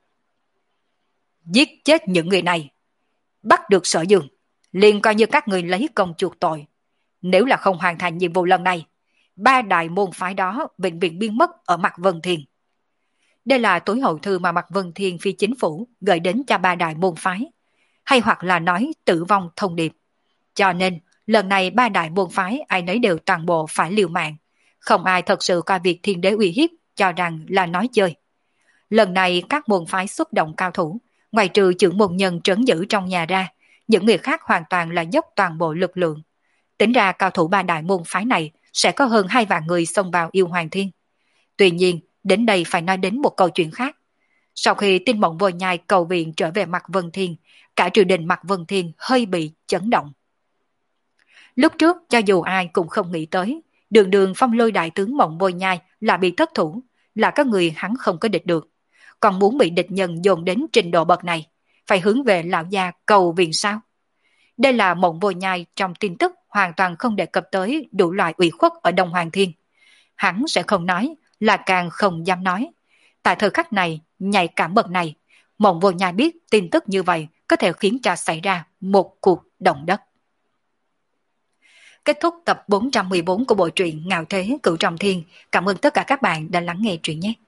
Giết chết những người này, bắt được Sở Dương, liền coi như các người lấy công chuộc tội. Nếu là không hoàn thành nhiệm vụ lần này, ba đại môn phái đó bệnh viện biến mất ở Mạc Vân Thiên. Đây là tối hậu thư mà Mạc Vân Thiên phi chính phủ gửi đến cho ba đại môn phái, hay hoặc là nói tử vong thông điệp. Cho nên, lần này ba đại môn phái ai nấy đều toàn bộ phải liều mạng, không ai thật sự coi việc thiên đế uy hiếp cho rằng là nói chơi. Lần này các môn phái xuất động cao thủ, ngoài trừ trưởng môn nhân trấn giữ trong nhà ra, những người khác hoàn toàn là dốc toàn bộ lực lượng. Tính ra cao thủ ba đại môn phái này sẽ có hơn hai vạn người xông vào Yêu Hoàng Thiên. Tuy nhiên, đến đây phải nói đến một câu chuyện khác. Sau khi tin mộng vô nhai cầu viện trở về Mạc Vân Thiên, cả triều đình Mạc Vân Thiên hơi bị chấn động. Lúc trước cho dù ai cũng không nghĩ tới, đường đường phong lôi đại tướng mộng vô nhai là bị thất thủ, là các người hắn không có địch được. Còn muốn bị địch nhân dồn đến trình độ bậc này, phải hướng về lão gia cầu viện sao? Đây là mộng vô nhai trong tin tức hoàn toàn không đề cập tới đủ loại ủy khuất ở Đông Hoàng Thiên. Hắn sẽ không nói, là càng không dám nói. Tại thời khắc này, nhạy cảm bậc này, mộng vô nhai biết tin tức như vậy có thể khiến cho xảy ra một cuộc động đất. Kết thúc tập bốn trăm mười bốn của bộ truyện Ngạo Thế Cửu Trọng Thiên. Cảm ơn tất cả các bạn đã lắng nghe truyện nhé.